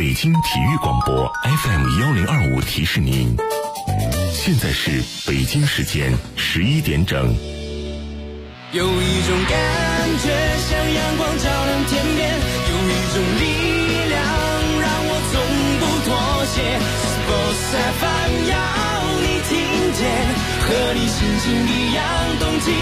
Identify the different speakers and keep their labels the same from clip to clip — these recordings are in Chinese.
Speaker 1: 北京体育广播 FM1025提示您，现在是北京时间11点整。
Speaker 2: 有一种感觉像阳光照亮天边，有一种力量让我从不妥协。Sports FM 要你听见，和你心情一样动起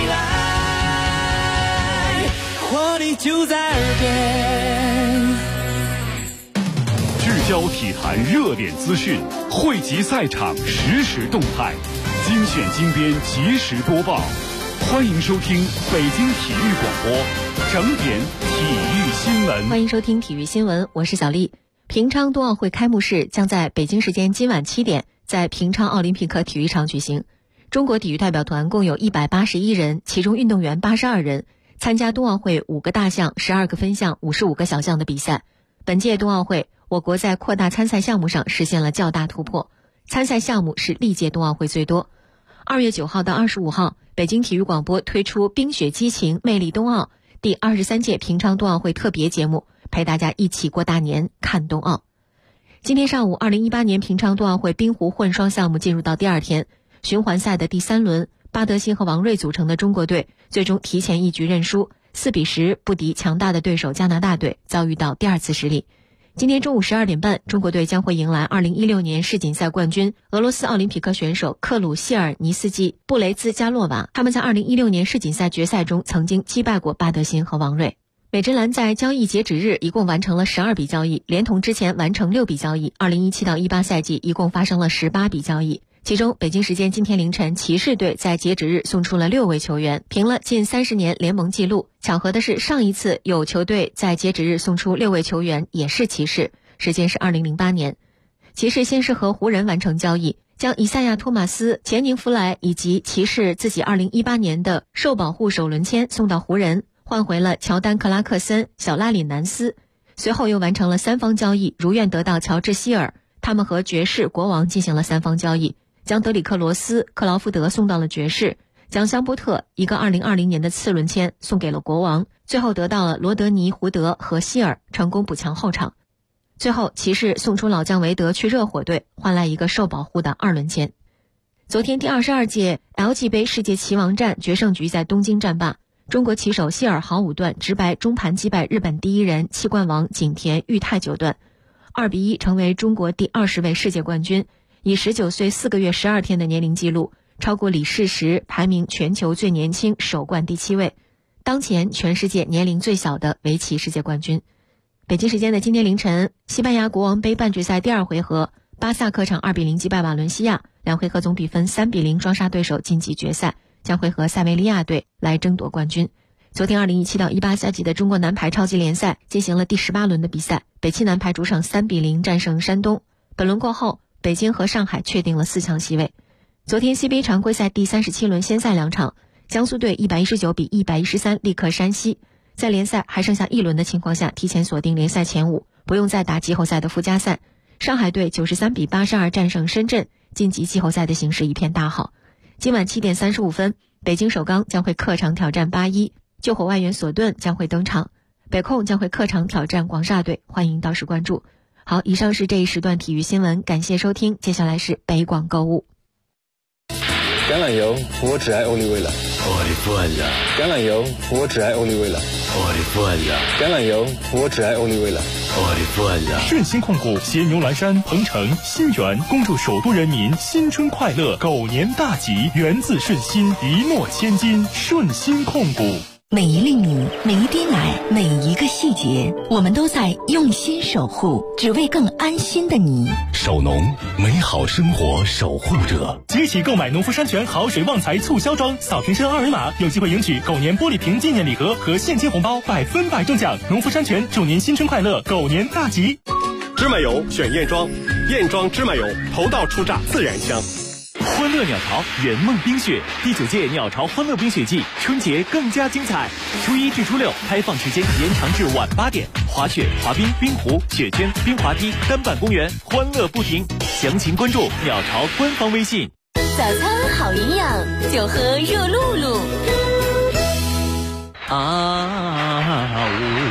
Speaker 2: 来，活力就在耳边。
Speaker 3: 聚焦体坛热点资讯，汇集赛场实时动态，精选精编及时播报。欢迎收听北京体育广播整点体育新闻。
Speaker 4: 欢迎收听体育新闻，我是小丽。平昌冬奥会开幕式将在北京时间今晚7点在平昌奥林匹克体育场举行。中国体育代表团共有181人，其中运动员82人，参加冬奥会5个大项、12个分项、55个小项的比赛。本届冬奥会，我国在扩大参赛项目上实现了较大突破，参赛项目是历届冬奥会最多。2月9号到25号，北京体育广播推出冰雪激情魅力冬奥第23届平昌冬奥会特别节目，陪大家一起过大年看冬奥。今天上午，2018年平昌冬奥会冰壶混双项目进入到第2天，循环赛的第3轮，巴德辛和王睿组成的中国队最终提前一局认输，4-10不敌强大的对手加拿大队，遭遇到第2次失利。今天中午12点半，中国队将会迎来2016年世锦赛冠军俄罗斯奥林匹克选手克鲁谢尔尼斯基、布雷兹加洛娃。他们在2016年世锦赛决赛中曾经击败过巴德辛和王睿。美职篮在交易截止日一共完成了12笔交易，连同之前完成6笔交易，2017到18赛季一共发生了18笔交易。其中，北京时间今天凌晨，骑士队在截止日送出了6位球员，平了近30年联盟纪录。巧合的是，上一次有球队在截止日送出6位球员也是骑士，时间是2008年。骑士先是和湖人完成交易，将以赛亚·托马斯、钱宁弗莱以及骑士自己2018年的受保护首轮签送到湖人，换回了乔丹·克拉克森、小拉里·南斯。随后又完成了3方交易，如愿得到乔治·希尔，他们和爵士、国王进行了3方交易，将德里克·罗斯、克劳福德送到了爵士，将香波特一个2020年的次轮签送给了国王，最后得到了罗德尼·胡德和希尔，成功补强后场。最后，骑士送出老将韦德去热火队，换来一个受保护的2轮签。昨天第22届 LG 杯世界棋王战决胜局在东京战罢，中国棋手谢尔豪5段直白中盘击败日本第1人气冠王景田裕太9段，2-1成为中国第20位世界冠军，以19岁4个月12天的年龄纪录，超过李世石，排名全球最年轻，首冠第7位，当前全世界年龄最小的围棋世界冠军。北京时间的今天凌晨，西班牙国王杯半决赛第2回合，巴萨客场2-0击败瓦伦西亚，2回合总比分3-0双杀对手晋级决赛，将会和塞维利亚队来争夺冠军。昨天2017到18赛季的中国男排超级联赛进行了第18轮的比赛，北汽男排主场3-0战胜山东。本轮过后，北京和上海确定了4强席位。昨天 CBA 常规赛第37轮先赛2场，江苏队119比113力克山西，在联赛还剩下1轮的情况下，提前锁定联赛前5，不用再打季后赛的附加赛。上海队93比82战胜深圳，晋级季后赛的形势一片大好。今晚7点35分，北京首钢将会客场挑战81，救火外援索顿将会登场，北控将会客场挑战广厦队，欢迎到时关注。好，以上是这一时段体育新闻，感谢收听，接下来是北广购物。
Speaker 5: 橄榄油，我只爱欧丽味了。橄榄油，我只爱欧丽味了。橄榄油，我只爱欧丽味了。
Speaker 3: 顺鑫控股携牛栏山、鹏城、新源，恭祝首都人民新春快乐，狗年大吉，源自顺鑫，一诺千金。顺鑫控股。
Speaker 6: 每一粒米，每一滴奶，每一个细节，我们都在用心守护，只为更安心的你。
Speaker 1: 守农，美好生活守护者。
Speaker 3: 即日起购买农夫山泉好水旺财促销装，扫瓶身2维码，有机会赢取狗年玻璃瓶纪念礼盒和现金红包，100%中奖。农夫山泉祝您新春快乐，狗年大吉。
Speaker 7: 芝麻油选燕庄，燕庄芝麻油，头道出榨自然香。
Speaker 3: 欢乐鸟巢圆梦冰雪第9届鸟巢欢乐冰雪季，春节更加精彩。初1至初6开放时间延长至晚8点，滑雪、滑冰、冰壶、雪圈、冰滑梯、单板公园，欢乐不停。详情关注鸟巢官方微信。
Speaker 6: 早餐好营养，就喝热露露。
Speaker 3: 啊，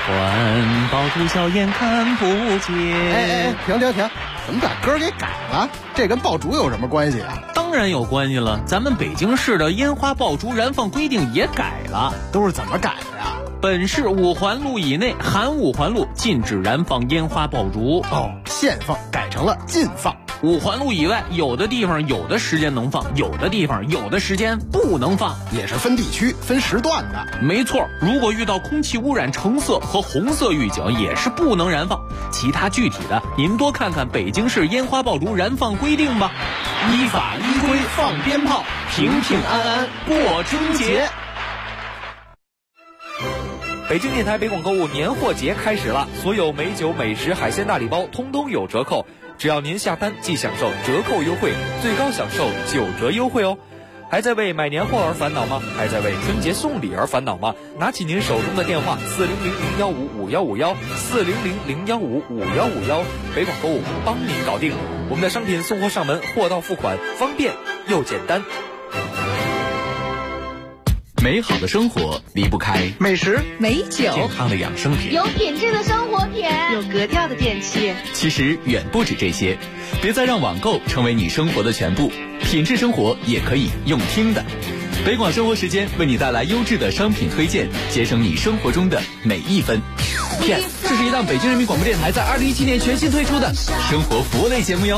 Speaker 3: 欢，爆竹硝烟看不见。
Speaker 8: 停，怎么把歌给改了？这跟爆竹有什么关系啊？
Speaker 3: 当然有关系了，咱们北京市的烟花爆竹燃放规定也改了。
Speaker 8: 都是怎么改的呀？
Speaker 3: 本市5环路以内含5环路禁止燃放烟花爆竹。
Speaker 8: 限放改成了禁放。
Speaker 3: 5环路以外，有的地方有的时间能放，有的地方有的时间不能放，
Speaker 8: 也是分地区、分时段的。
Speaker 3: 没错，如果遇到空气污染橙色和红色预警，也是不能燃放。其他具体的，您多看看北京市烟花爆竹燃放规定吧。依法依规放鞭炮，平平安安过春节。
Speaker 9: 北京电台北广购物年货节开始了，所有美酒、美食、海鲜大礼包通通有折扣。 只要您下单即享受折扣优惠，最高享受9折优惠哦！还在为买年货而烦恼吗？还在为春节送礼而烦恼吗？拿起您手中的电话，400-015-5151，400-015-5151，北广购物帮您搞定。我们的商品送货上门，货到付款，方便又简单。
Speaker 10: 美好的生活离不开
Speaker 8: 美食、
Speaker 6: 美酒、
Speaker 10: 健康的养生品、
Speaker 11: 有品质的生活品、
Speaker 6: 有格调的电器。
Speaker 10: 其实远不止这些，别再让网购成为你生活的全部，品质生活也可以用听的。北广生活时间为你带来优质的商品推荐，节省你生活中的每一分。Yes， 这是一档北京人民广播电台在2017年全新推出的生活服务类节目哟。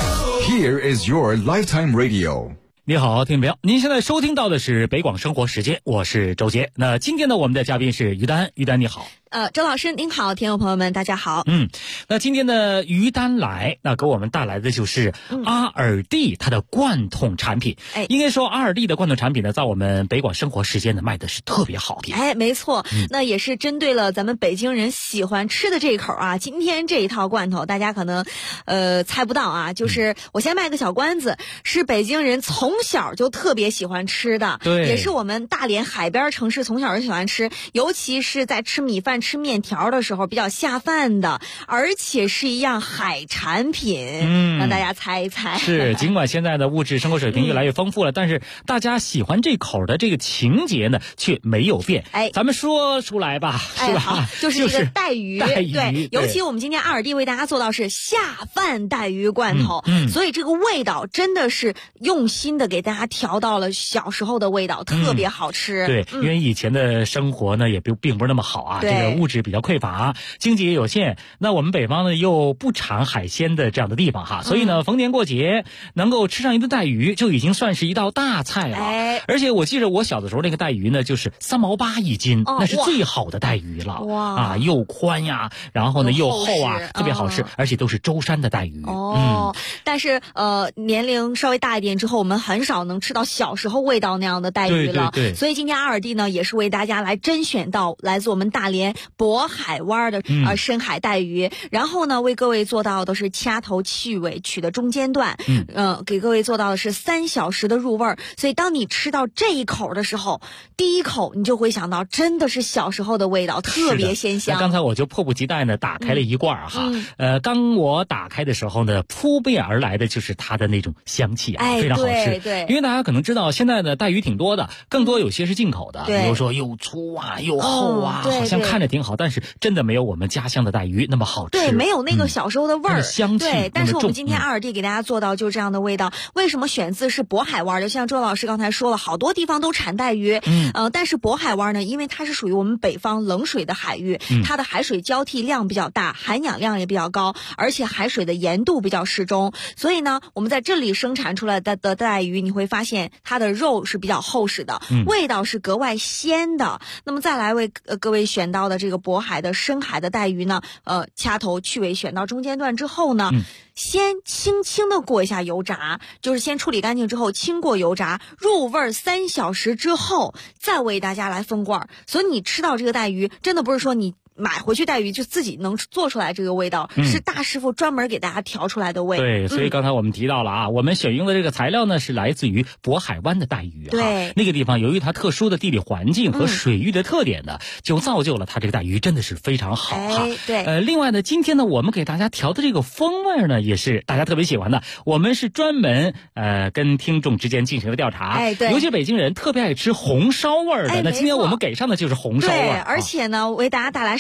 Speaker 12: Here is your lifetime radio。
Speaker 13: 你好，听众朋友，您现在收听到的是北广生活时间，我是周杰。那今天呢，我们的嘉宾是于丹，于丹你好。
Speaker 4: 周老师您好，听众朋友们大家好。
Speaker 13: 那今天呢，于丹来，那给我们带来的就是阿尔蒂它的罐头产品。应该说阿尔蒂的罐头产品呢，在我们北广生活时间呢卖的是特别好的。
Speaker 4: 没错，那也是针对了咱们北京人喜欢吃的这一口啊。今天这一套罐头，大家可能猜不到啊，就是我先卖个小关子，是北京人从小就特别喜欢吃的，
Speaker 13: 对，
Speaker 4: 也是我们大连海边城市从小就喜欢吃，尤其是在吃米饭、吃面条的时候比较下饭的，而且是一样海产品。让大家猜一猜。
Speaker 13: 是，尽管现在的物质生活水平越来越丰富了，但是大家喜欢这口的这个情节呢，却没有变。咱们说出来吧，是吧？
Speaker 4: 就是这个带鱼，对，尤其我们今天阿尔蒂为大家做到是下饭带鱼罐头，所以这个味道真的是用心的给大家调到了小时候的味道，特别好吃。
Speaker 13: 对，因为以前的生活呢也并不是那么好啊，这个物质比较匮乏，经济也有限。那我们北方呢又不产海鲜的这样的地方哈，所以呢逢年过节能够吃上一顿带鱼就已经算是一道大菜了。而且我记得我小的时候那个带鱼呢就是3毛8一斤，那是最好的带鱼了。哇，又宽呀，然后呢又厚啊，特别好吃，而且都是舟山的带鱼。
Speaker 4: 但是年龄稍微大一点之后，我们很少能吃到小时候味道那样的带鱼了。
Speaker 13: 对，
Speaker 4: 所以今天阿尔蒂呢也是为大家来甄选到来自我们大连渤海湾的深海带鱼，然后呢为各位做到的是掐头去尾取的中间段，给各位做到的是3小时的入味儿。所以当你吃到这一口的时候，第一口你就会想到真的是小时候的味道，特别鲜香。
Speaker 13: 刚才我就迫不及待呢打开了一罐哈，当我打开的时候呢，扑面而来的就是它的那种香气啊，非常好吃。
Speaker 4: 对，
Speaker 13: 因为大家可能知道现在的带鱼挺多的，更多有些是进口的，比如说又粗啊又厚啊，好像看着挺好，但是真的没有我们家乡的带鱼那么好吃。
Speaker 4: 对，没有那个小时候的味儿，
Speaker 13: 香气。
Speaker 4: 对，但是我们今天阿尔蒂给大家做到就是这样的味道。为什么选自是渤海湾？就像周老师刚才说了，好多地方都产带鱼，但是渤海湾呢，因为它是属于我们北方冷水的海域，它的海水交替量比较大，含氧量也比较高，而且海水的盐度比较适中，所以呢，我们在这里生产出来的带鱼，你会发现它的肉是比较厚实的，味道是格外鲜的。那么再来为各位选到的这个渤海的深海的带鱼呢，掐头去尾选到中间段之后呢，先轻轻的过一下油炸，就是先处理干净之后轻过油炸，入味3小时之后再为大家来封罐。所以你吃到这个带鱼，真的不是说你买回去带鱼就自己能做出来这个味道，是大师傅专门给大家调出来的味。
Speaker 13: 对，所以刚才我们提到了啊，我们选用的这个材料呢是来自于渤海湾的带鱼。
Speaker 4: 对，
Speaker 13: 那个地方由于它特殊的地理环境和水域的特点呢，就造就了它这个带鱼真的是非常好哈。
Speaker 4: 对，
Speaker 13: 另外呢，今天呢我们给大家调的这个风味呢也是大家特别喜欢的。我们是专门跟听众之间进行了调查，
Speaker 4: 对，
Speaker 13: 尤其北京人特别爱吃红烧味的。那今天我们给上的就是红烧味。
Speaker 4: 对，而且呢为大家带来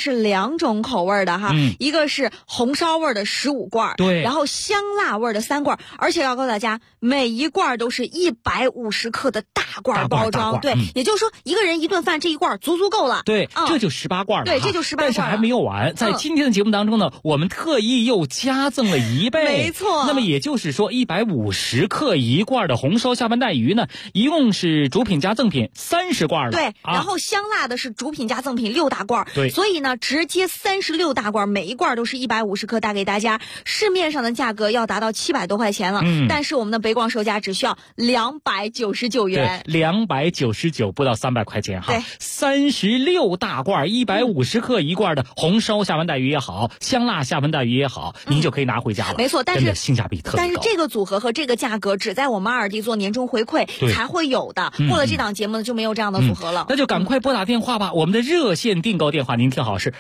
Speaker 11: 是2种口味的哈，一个是红烧味的15罐，
Speaker 13: 对，
Speaker 11: 然后香辣味的3罐，而且要告诉大家，每一罐都是150克的大罐包装，对，也就是说一个人一顿饭这一罐足够了，
Speaker 13: 对，这就18罐了，
Speaker 11: 对，这就18罐了。
Speaker 13: 但是还没有完，在今天的节目当中呢，我们特意又加赠了1倍，
Speaker 11: 没错。
Speaker 13: 那么也就是说150克1罐的红烧下饭带鱼呢，一共是主品加赠品30罐了，
Speaker 11: 对，然后香辣的是主品加赠品6大罐，
Speaker 13: 对，
Speaker 11: 所以呢，直接36大罐，每一罐都是150克，带给大家。市面上的价格要达到700多块钱了，但是我们的北广售价只需要299元，
Speaker 13: 对，299不到300块钱哈。
Speaker 11: 对
Speaker 13: ，36大罐150克1罐的红烧下饭带鱼也好，香辣下饭带鱼也好，您就可以拿回家了。
Speaker 11: 没错，但是
Speaker 13: 性价比特别高。
Speaker 11: 但是这个组合和这个价格只在我们2D做年终回馈才会有的，过了这档节目呢就没有这样的组合了。
Speaker 13: 那就赶快拨打电话吧，我们的热线订购电话您听好是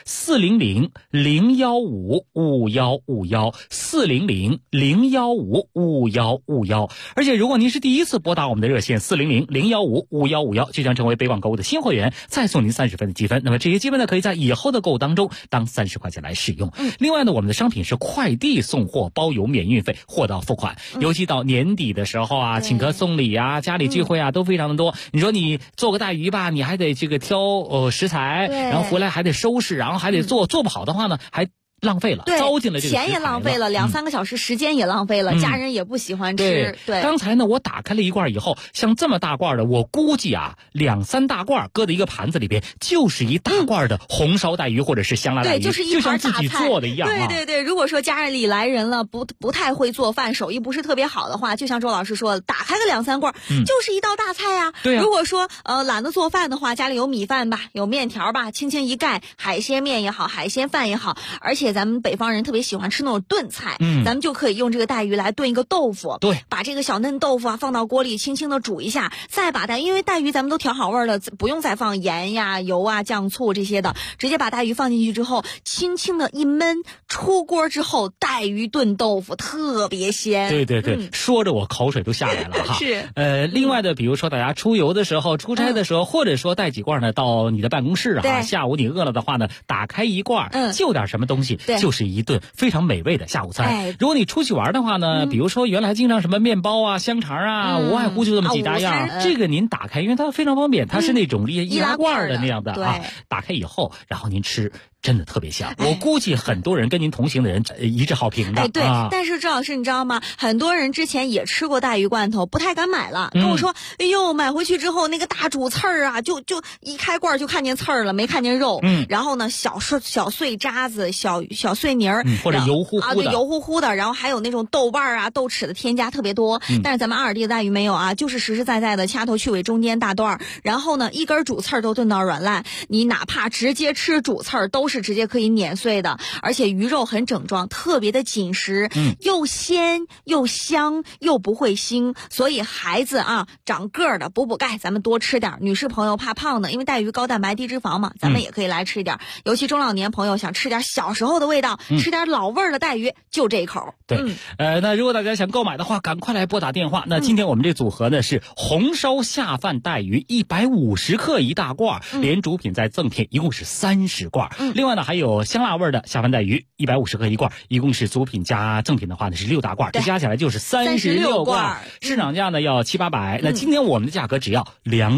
Speaker 13: 400-015-5151，400-015-5151。而且如果您是第一次拨打我们的热线400-015-5151，就将成为北广购物的新会员，再送您30分的积分。那么这些积分呢，可以在以后的购物当中当30块钱来使用。另外呢，我们的商品是快递送货，包邮免运费，货到付款。尤其到年底的时候啊，请客送礼啊，家里聚会啊，都非常的多。你说你做个带鱼吧，你还得这个挑食材，然后回来还得收拾，然后还得做不好的话呢，还浪费了，糟践了这个
Speaker 11: 钱也浪费了，2-3个小时时间也浪费了，家人也不喜欢吃。对，
Speaker 13: 刚才呢我打开了一罐以后，像这么大罐的，我估计啊2-3大罐搁在一个盘子里边，就是一大罐的红烧带鱼或者是香辣带鱼，
Speaker 11: 对，就是一盘大菜，
Speaker 13: 就像自己做的一样啊。
Speaker 11: 对，如果说家里来人了，不太会做饭，手艺不是特别好的话，就像周老师说的，打开个2-3罐，就是一道大菜呀。
Speaker 13: 对啊。
Speaker 11: 如果说懒得做饭的话，家里有米饭吧，有面条吧，轻轻一盖，海鲜面也好，海鲜饭也好，而且咱们北方人特别喜欢吃那种炖菜，咱们就可以用这个带鱼来炖一个豆腐，
Speaker 13: 对，
Speaker 11: 把这个小嫩豆腐啊放到锅里轻轻的煮一下，再把因为带鱼咱们都调好味了，不用再放盐呀、油啊、酱醋这些的，直接把带鱼放进去之后，轻轻的一焖，出锅之后带鱼炖豆腐特别鲜。
Speaker 13: 对，说着我口水都下来了哈。
Speaker 11: 是。
Speaker 13: 另外的，比如说大家出游的时候、出差的时候，或者说带几罐呢到你的办公室啊，下午你饿了的话呢，打开一罐，就点什么东西，就是一顿非常美味的下午餐。如果你出去玩的话呢，比如说原来经常什么面包啊、香肠啊，无外乎就这么几大样，这个您打开，因为它非常方便，它是那种易拉罐的那样的啊，打开以后，然后您吃。真的特别香，我估计很多人跟您同行的人一致好评的。
Speaker 11: 对，但是周老师你知道吗？很多人之前也吃过带鱼罐头，不太敢买了，跟我说，哎呦，买回去之后那个大主刺儿啊，就一开罐就看见刺儿了，没看见肉。然后呢，小碎渣子、小碎泥儿，
Speaker 13: 或者油乎乎的，
Speaker 11: 对，油乎乎的。然后还有那种豆瓣啊、豆豉的添加特别多。但是咱们2D的带鱼没有啊，就是实实在在的掐头去尾，中间大段，然后呢，一根主刺儿都炖到软烂，你哪怕直接吃主刺儿都是直接可以碾碎的，而且鱼肉很整装，特别的紧实，又鲜又香又不会腥，所以孩子啊长个儿的补钙，咱们多吃点。女士朋友怕胖的，因为带鱼高蛋白低脂肪嘛，咱们也可以来吃点。尤其中老年朋友想吃点小时候的味道，吃点老味儿的带鱼，就这一口。
Speaker 13: 对，那如果大家想购买的话，赶快来拨打电话。那今天我们这组合呢是红烧下饭带鱼150克一大罐，连主品再赠品，一共是30罐。另外呢还有香辣味的下饭带鱼150克一罐，一共是主品加赠品的话呢是6大罐，这加起来就是36罐。市场价呢要700-800，那今天我们的价格只要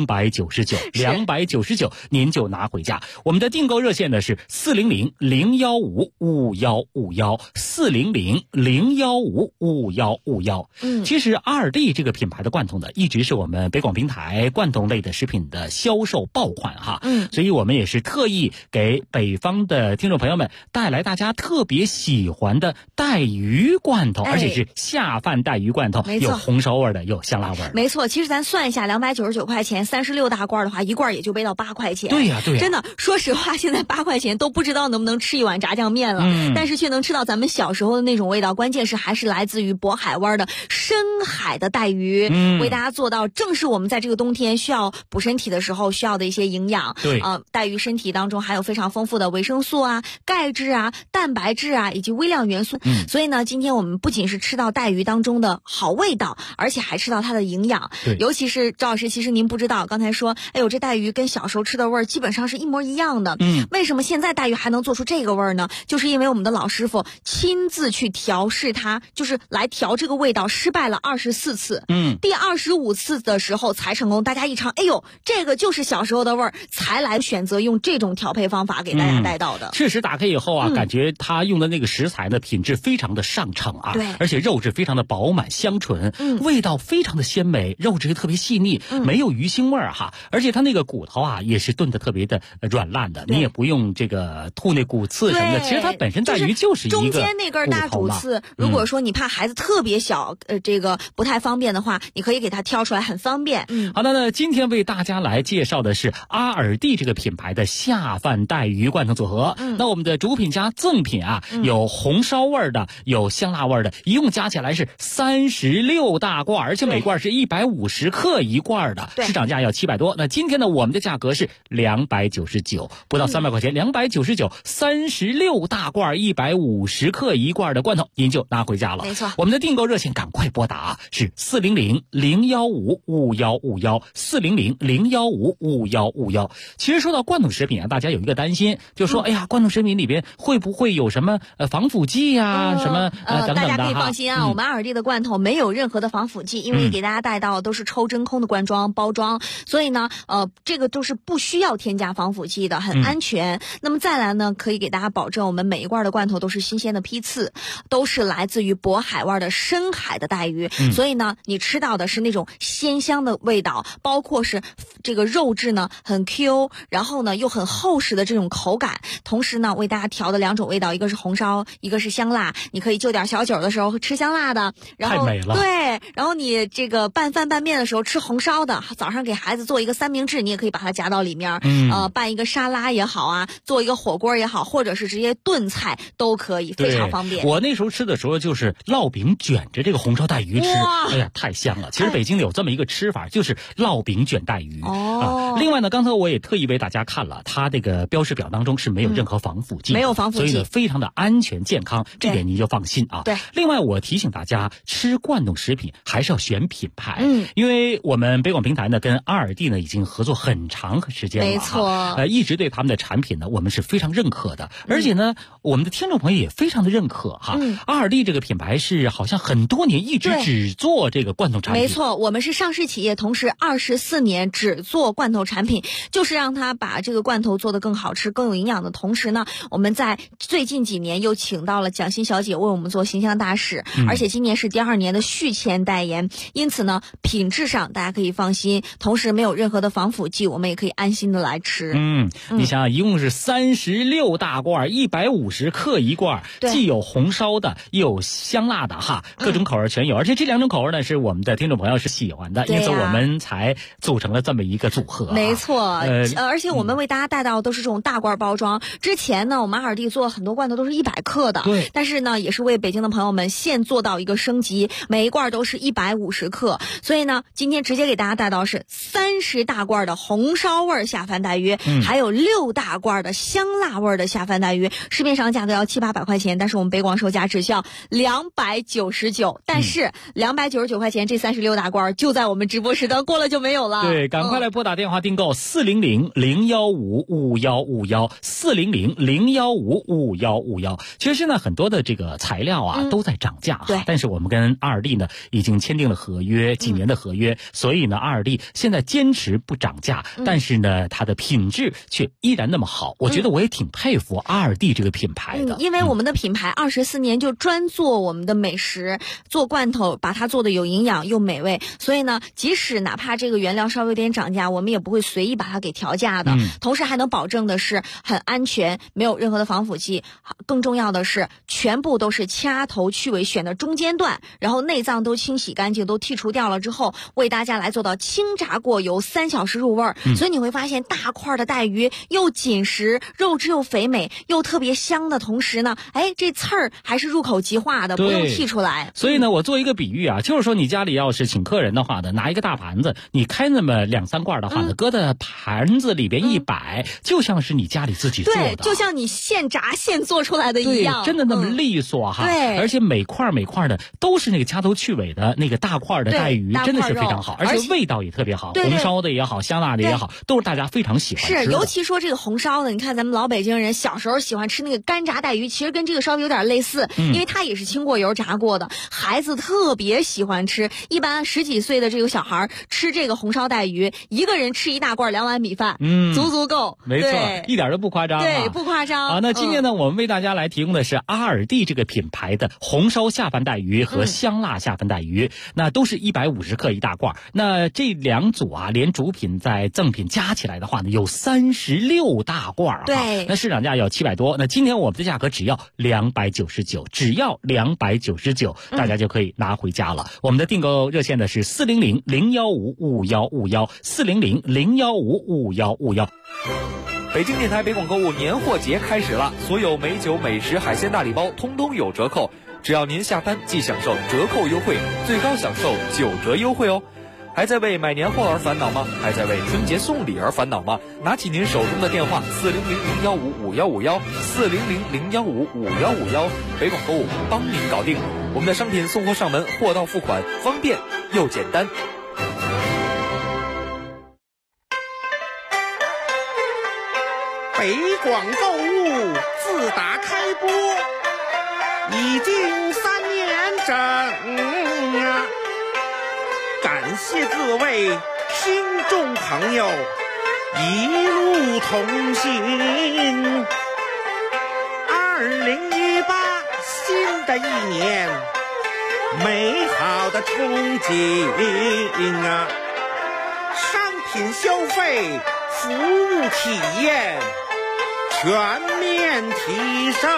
Speaker 13: 299，您就拿回家。我们的订购热线呢是400-015-5151，400-015-5151。其实2D这个品牌的罐头呢，一直是我们北广平台罐头类的食品的销售爆款哈。所以我们也是特意给北方的听众朋友们带来大家特别喜欢的带鱼罐头，而且是下饭带鱼罐头，有红烧味的，有香辣味的。
Speaker 11: 没错，其实咱算一下，299块钱，36大罐的话，一罐也就背到8块钱。
Speaker 13: 对呀，
Speaker 11: 真的，说实话，现在8块钱都不知道能不能吃一碗炸酱面了，但是却能吃到咱们小时候的那种味道。关键是还是来自于渤海湾的深海的带鱼，为大家做到正是我们在这个冬天需要补身体的时候需要的一些营养。
Speaker 13: 对
Speaker 11: 带鱼身体当中含有非常丰富的维生素啊、钙质啊、蛋白质啊以及微量元素。所以呢，今天我们不仅是吃到带鱼当中的好味道，而且还吃到它的营养。尤其是赵老师，其实您不知道，刚才说，哎呦，这带鱼跟小时候吃的味儿基本上是一模一样的。为什么现在带鱼还能做出这个味儿呢？就是因为我们的老师傅亲自去调试它，就是来调这个味道，失败了24次。第25次的时候才成功。大家一尝，哎呦，这个就是小时候的味儿，才来选择用这种调配方法给大家带到的。
Speaker 13: 确实打开以后啊，感觉他用的那个食材呢，品质非常的上乘啊，
Speaker 11: 对，
Speaker 13: 而且肉质非常的饱满香醇，味道非常的鲜美，肉质特别细腻，没有鱼腥味儿哈，而且它那个骨头啊也是炖的特别的软烂的，你也不用这个吐那骨刺什么的，其实它本身带鱼就是一个
Speaker 11: 中间那根大主刺，如果说你怕孩子特别小，这个不太方便的话，你可以给它挑出来，很方便。
Speaker 13: 好的，那今天为大家来介绍的是阿尔蒂这个品牌的下饭带鱼罐头组合。那我们的主品加赠品啊，有红烧味的，有香辣味的，一共加起来是36大罐，而且每罐是150克一罐的，市场价要700多。那今天呢，我们的价格是299，不到300块钱，299 36大罐150克一罐的罐头，您就拿回家了。
Speaker 11: 没错，
Speaker 13: 我们的订购热线赶快拨打啊，是400-015-5151，400-015-5151。其实说到罐头食品啊，大家有一个担心，就说哎呀，罐头食品里边会不会有什么防腐剂呀，什么等等的。
Speaker 11: 大家可以放心啊，我们阿尔蒂的罐头没有任何的防腐剂，因为给大家带到都是抽真空的罐装包装，所以呢，这个都是不需要添加防腐剂的，很安全。那么再来呢，可以给大家保证，我们每一罐的罐头都是新鲜的批次，都是来自于渤海湾的深海的带鱼，所以呢，你吃到的是那种鲜香的味道，包括是这个肉质呢很 Q， 然后呢又很厚实的这种口感。同时呢，为大家调的2种味道，一个是红烧，一个是香辣。你可以就点小酒的时候吃香辣的，然后
Speaker 13: 太美了。
Speaker 11: 对，然后你这个拌饭拌面的时候吃红烧的，早上给孩子做一个三明治，你也可以把它夹到里面，拌一个沙拉也好啊，做一个火锅也好，或者是直接炖菜都可以，非常方便。
Speaker 13: 我那时候吃的时候就是烙饼卷着这个红烧带鱼吃，哎呀，太香了。其实北京有这么一个吃法，就是烙饼卷带鱼。另外呢，刚才我也特意为大家看了，它这个标识表当中是没有任何防腐剂，
Speaker 11: 没有防腐剂，
Speaker 13: 所以呢非常的安全健康，这点你就放心啊。
Speaker 11: 对。
Speaker 13: 另外我提醒大家，吃罐头食品还是要选品牌，因为我们北广平台呢跟阿尔蒂呢已经合作很长时间了，
Speaker 11: 没错，
Speaker 13: 一直对他们的产品呢我们是非常认可的，而且呢我们的听众朋友也非常的认可哈。阿尔蒂这个品牌是好像很多年一直只做这个罐头产品，
Speaker 11: 没错，我们是上市企业，同时24年只做罐头产品，就是让它把这个罐头做得更好吃、更有营养的同时呢，我们在最近几年又请到了蒋欣小姐为我们做形象大使，而且今年是第2年的续签代言，因此呢，品质上大家可以放心，同时没有任何的防腐剂，我们也可以安心的来吃。
Speaker 13: 你想想，一共是36大罐，150克一罐，既有红烧的，又有香辣的哈，各种口味全有，而且这2种口味呢是我们的听众朋友是喜欢的，因此我们才组成了这么一个组合。
Speaker 11: 没错，而且我们为大家带到都是这种大罐包装。之前呢，我们阿尔蒂做很多罐头都是100克的，
Speaker 13: 对，
Speaker 11: 但是呢，也是为北京的朋友们现做到一个升级，每一罐都是150克，所以呢，今天直接给大家带到是30大罐的红烧味下饭带鱼，还有6大罐的香辣味的下饭带鱼，市面上价格要700-800块钱，但是我们北广售价只需要299，但是299块钱这36大罐就在我们直播时段过了就没有了。
Speaker 13: 对，赶快来拨打电话订购400-015-5151，400-015-5151。其实现在很多的这个材料啊都在涨价哈，但是我们跟阿尔蒂呢已经签订了合约，几年的合约，所以呢阿尔蒂现在坚持不涨价，但是呢它的品质却依然那么好，我觉得我也挺佩服阿尔蒂这个品牌的，
Speaker 11: 因为我们的品牌24年就专做我们的美食，做罐头，把它做的有营养又美味，所以呢即使哪怕这个原料稍微有点涨价，我们也不会随意把它给调价的，同时还能保证的是很安全，没有任何的防腐剂，更重要的是全部都是掐头去尾选的中间段，然后内脏都清洗干净，都剔除掉了之后，为大家来做到清炸过油3小时入味儿，所以你会发现大块的带鱼又紧实，肉质又肥美，又特别香的同时呢，这刺儿还是入口即化的，不用剔出来。
Speaker 13: 所以呢，我做一个比喻啊，就是说你家里要是请客人的话呢，拿一个大盘子，你开那么2-3 2-3罐的话呢，搁在盘子里边一摆，就像是你家里自己做的，
Speaker 11: 对，就像你现炸现做出来的一样，
Speaker 13: 对，真的那么利索哈。
Speaker 11: 对，
Speaker 13: 而且每块的都是那个掐头去尾的那个大块的带鱼，真的是非常好，而且味道也特别好，红烧的也好，香辣的也好，都是大家非常喜欢吃的。
Speaker 11: 是，尤其说这个红烧的，你看咱们老北京人小时候喜欢吃那个干炸带鱼，其实跟这个稍微有点类似，因为它也是清过油炸过的，孩子特别喜欢吃。一般10几岁的这个小孩吃这个红烧带鱼，一个人吃1大罐2碗米饭，足足够。
Speaker 13: 没错，一点都不夸张。
Speaker 11: 对，不夸张。
Speaker 13: 好，那今天呢，我们为大家来提供的是阿尔蒂这个品牌的红烧下饭带鱼和香辣下饭带鱼，那都是150克1大罐。那这2组啊，连主品在赠品加起来的话呢，有36大罐。
Speaker 11: 对，
Speaker 13: 那市场价要700多，那今天我们的价格只要299，只要299，大家就可以拿回家了。我们的订购热线呢是400-015-5151，400-015-5151。
Speaker 9: 北京电台北广购物年货节开始了，所有美酒、美食、海鲜大礼包通通有折扣，只要您下单即享受折扣优惠，最高享受9折优惠哦。还在为买年货而烦恼吗？还在为春节送礼而烦恼吗？拿起您手中的电话，400-015-5151，400-015-5151，北广购物帮您搞定。我们的商品送货上门，货到付款，方便又简单。
Speaker 14: 北广购物自打开播已经3年整啊！感谢各位听众朋友一路同行。2018新的一年，美好的憧憬啊！商品消费，服务体验全面提升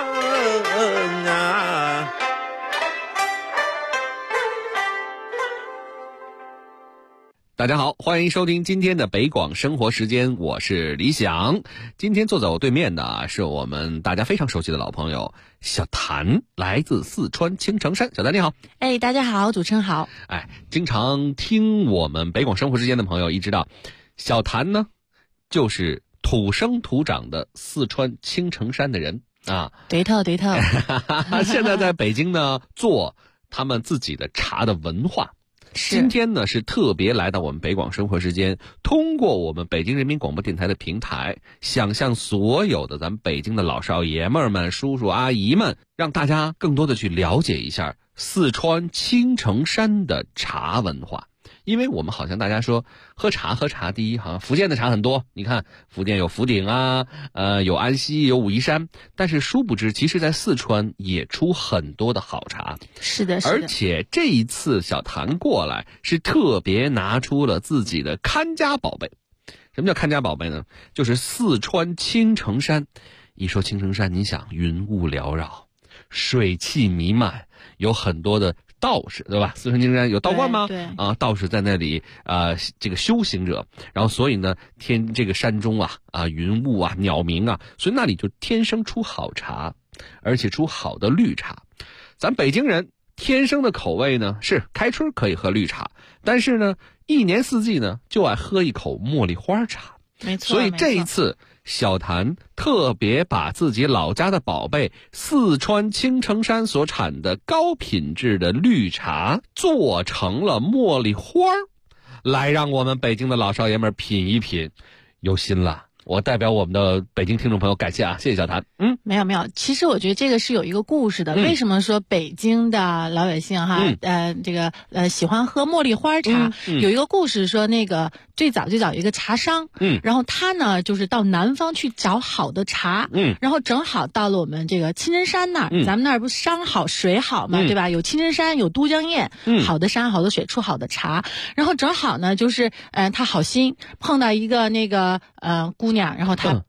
Speaker 14: 啊！
Speaker 15: 大家好，欢迎收听今天的北广生活时间，我是李想。今天坐在我对面的是我们大家非常熟悉的老朋友小谭，来自四川青城山。小谭你好。
Speaker 16: 大家好，主持人好。
Speaker 15: 经常听我们北广生活时间的朋友一知道，小谭呢就是土生土长的四川青城山的人啊。
Speaker 16: 对头。
Speaker 15: 现在在北京呢做他们自己的茶的文化。今天呢是特别来到我们北广生活时间，通过我们北京人民广播电台的平台，想向所有的咱们北京的老少爷们们、叔叔阿姨们，让大家更多的去了解一下四川青城山的茶文化。因为我们好像大家说喝茶，第一好像福建的茶很多，你看福建有福鼎啊，有安溪，有武夷山，但是殊不知其实在四川也出很多的好茶。
Speaker 16: 是的。
Speaker 15: 而且这一次小谭过来是特别拿出了自己的看家宝贝。什么叫看家宝贝呢？就是四川青城山。一说青城山，你想云雾缭绕，水汽弥漫，有很多的道士，对吧？四川青城山有道观吗？
Speaker 16: 对
Speaker 15: 道士在那里这个修行者，然后所以呢这个山中云雾鸟鸣所以那里就天生出好茶，而且出好的绿茶。咱北京人天生的口味呢是开春可以喝绿茶，但是呢一年四季呢就爱喝一口茉莉花茶。
Speaker 16: 没错。
Speaker 15: 所以这一次小谭特别把自己老家的宝贝四川青城山所产的高品质的绿茶做成了茉莉花，来让我们北京的老少爷们品一品。有心了，我代表我们的北京听众朋友感谢谢谢小谭。
Speaker 16: 没有，其实我觉得这个是有一个故事的。为什么说北京的老百姓喜欢喝茉莉花茶？有一个故事说，那个最早有一个茶商，然后他呢就是到南方去找好的茶，然后正好到了我们这个青城山那儿，咱们那儿不是山好水好嘛，对吧？有青城山，有都江堰，好的山好的水出好的茶，然后正好呢就是他好心碰到一个那个姑娘，然后他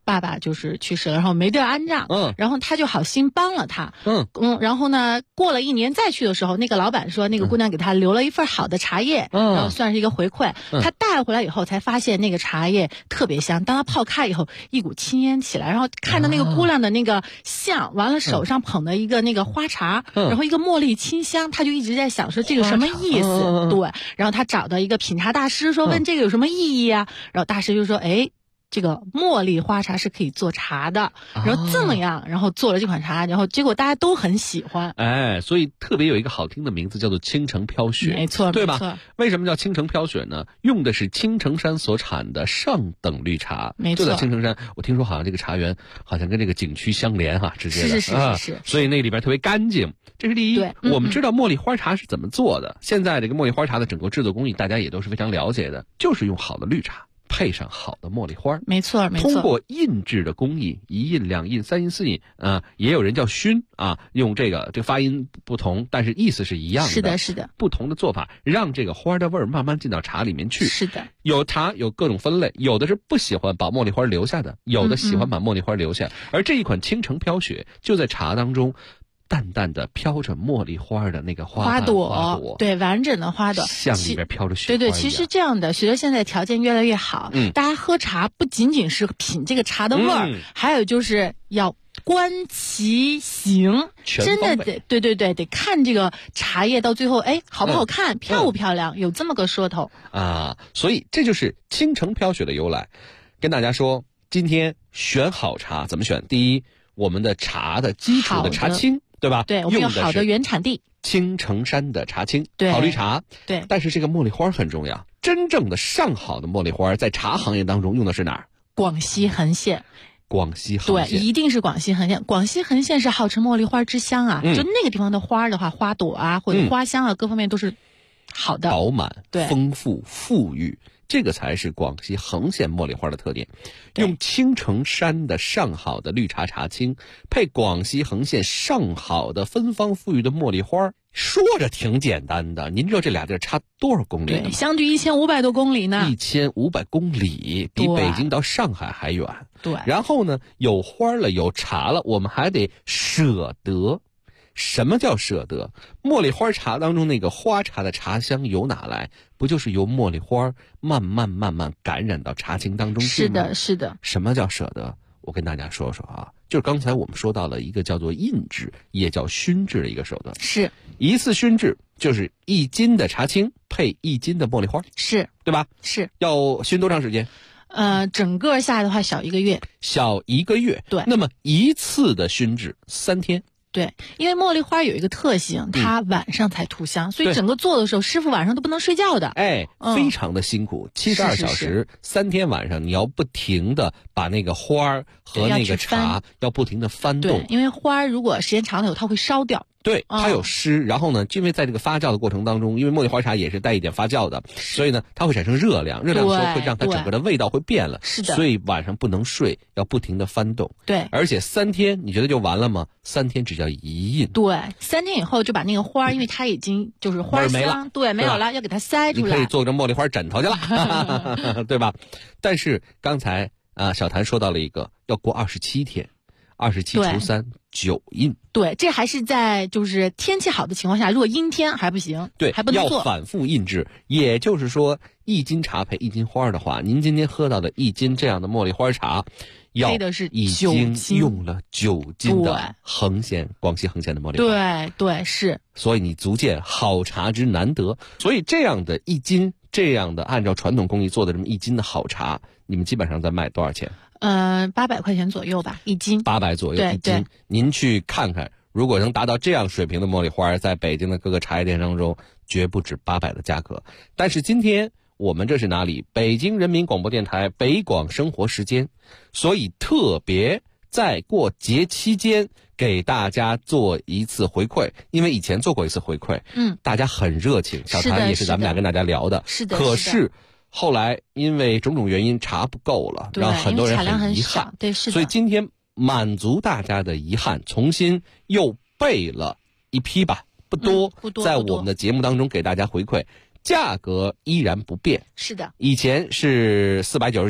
Speaker 16: 爸爸就是去世了，然后没地儿安葬，然后他就好心帮了他，然后呢，过了1年再去的时候，那个老板说那个姑娘给他留了一份好的茶叶，然后算是一个回馈。他带回来以后才发现那个茶叶特别香，当他泡开以后，一股青烟起来，然后看到那个姑娘的那个像，完了手上捧的一个那个花茶，然后一个茉莉清香，他就一直在想说这个什么意思？对，然后他找到一个品茶大师说问这个有什么意义啊？然后大师就说这个茉莉花茶是可以做茶的，然后这么样，然后做了这款茶，然后结果大家都很喜欢。
Speaker 15: 所以特别有一个好听的名字叫做青城飘雪，
Speaker 16: 没错，
Speaker 15: 对吧？为什么叫青城飘雪呢？用的是青城山所产的上等绿茶，
Speaker 16: 没错。
Speaker 15: 就在青城山，我听说好像这个茶园好像跟这个景区相连直接的，
Speaker 16: 是，
Speaker 15: 所以那里边特别干净，这是第一。我们知道茉莉花茶是怎么做的，现在这个茉莉花茶的整个制作工艺大家也都是非常了解的，就是用好的绿茶配上好的茉莉花，
Speaker 16: 没错。
Speaker 15: 通过印制的工艺，1印、2印、3印、4印，也有人叫熏用这个发音不同，但是意思是一样的。
Speaker 16: 是的。
Speaker 15: 不同的做法，让这个花的味儿慢慢进到茶里面去。
Speaker 16: 是的。
Speaker 15: 有茶有各种分类，有的是不喜欢把茉莉花留下的，有的喜欢把茉莉花留下。而这一款青城飘雪就在茶当中。淡淡的飘着茉莉花的那个花朵，
Speaker 16: 对，完整的花朵，
Speaker 15: 像里边飘着雪花一样。
Speaker 16: 对，其实这样的，随着现在条件越来越好，大家喝茶不仅仅是品这个茶的味儿，还有就是要观其形，真的得看这个茶叶到最后，好不好看，漂不漂亮，有这么个说头
Speaker 15: 所以这就是青城飘雪的由来。跟大家说，今天选好茶怎么选？第一，我们的茶的基础的茶青。对吧？
Speaker 16: 对，我们有好的原产地，
Speaker 15: 青城山的茶青，
Speaker 16: 对，
Speaker 15: 好绿茶，
Speaker 16: 对。
Speaker 15: 但是这个茉莉花很重要，真正的上好的茉莉花，在茶行业当中用的是哪儿？
Speaker 16: 广西横县。
Speaker 15: 广西横县，
Speaker 16: 对，一定是广西横县。广西横县是号称茉莉花之乡就那个地方的花的话，花朵或者花香各方面都是好的，
Speaker 15: 饱满、丰富、富裕。这个才是广西横县茉莉花的特点，用青城山的上好的绿茶茶青，配广西横县上好的芬芳馥郁的茉莉花，说着挺简单的。您知道这俩地儿差多少公里呢？
Speaker 16: 对，相距1500多公里呢。
Speaker 15: 1500公里，比北京到上海还远。
Speaker 16: 对。
Speaker 15: 然后呢，有花了，有茶了，我们还得舍得。什么叫舍得？茉莉花茶当中那个花茶的茶香由哪来？不就是由茉莉花慢慢感染到茶青当中去吗？
Speaker 16: 是的。
Speaker 15: 什么叫舍得？我跟大家说说就是刚才我们说到了一个叫做印制，也叫熏制的一个手段。
Speaker 16: 是
Speaker 15: 一次熏制就是1斤的茶青配1斤的茉莉花，
Speaker 16: 是
Speaker 15: 对吧？
Speaker 16: 是。
Speaker 15: 要熏多长时间？
Speaker 16: 整个下来的话小1个月。
Speaker 15: 小1个月。
Speaker 16: 对。
Speaker 15: 那么一次的熏制3天。
Speaker 16: 对，因为茉莉花有一个特性，它晚上才吐香，所以整个做的时候，师傅晚上都不能睡觉的。
Speaker 15: 非常的辛苦，72小时，3天晚上你要不停的把那个花和那个茶要不停的翻动。
Speaker 16: 对，因为花如果时间长了以后，它会烧掉。
Speaker 15: 对，它有湿，然后呢，因为在这个发酵的过程当中，因为茉莉花茶也是带一点发酵的，所以呢，它会产生热量，热量的时候会让它整个的味道会变了。
Speaker 16: 是的。
Speaker 15: 所以晚上不能睡，要不停的翻动。
Speaker 16: 对。
Speaker 15: 而且3天，你觉得就完了吗？3天只叫1印。
Speaker 16: 对，3天以后就把那个花，因为它已经就是花香，没有了，要给它塞出来。
Speaker 15: 你可以做成茉莉花枕头去了，对吧？但是刚才小谭说到了一个，要过27天。27除3 9印。
Speaker 16: 对，这还是在就是天气好的情况下，如果阴天还不行，
Speaker 15: 对，
Speaker 16: 还不能做。
Speaker 15: 要反复印制，也就是说1斤茶配1斤花的话，您今天喝到的1斤这样的茉莉花茶，要已经用了9斤的广西横县的茉莉花。
Speaker 16: 对，是。
Speaker 15: 所以你足见好茶之难得。所以这样的1斤，这样的按照传统工艺做的这么1斤的好茶，你们基本上在卖多少钱
Speaker 16: ？800块钱左右吧，1斤。
Speaker 15: 800左右1斤。您去看看，如果能达到这样水平的茉莉花，在北京的各个茶叶店当中，绝不止800的价格。但是今天我们这是哪里？北京人民广播电台北广生活时间，所以特别在过节期间给大家做一次回馈，因为以前做过一次回馈，大家很热情，小谭也是咱们俩跟大家聊的，
Speaker 16: 是的。
Speaker 15: 可是后来因为种种原因茶不够了，让很多人很遗憾。
Speaker 16: 对，是的。
Speaker 15: 所以今天满足大家的遗憾，重新又备了一批吧，不多，在我们的节目当中给大家回馈，价格依然不变。
Speaker 16: 是的，
Speaker 15: 以前是499，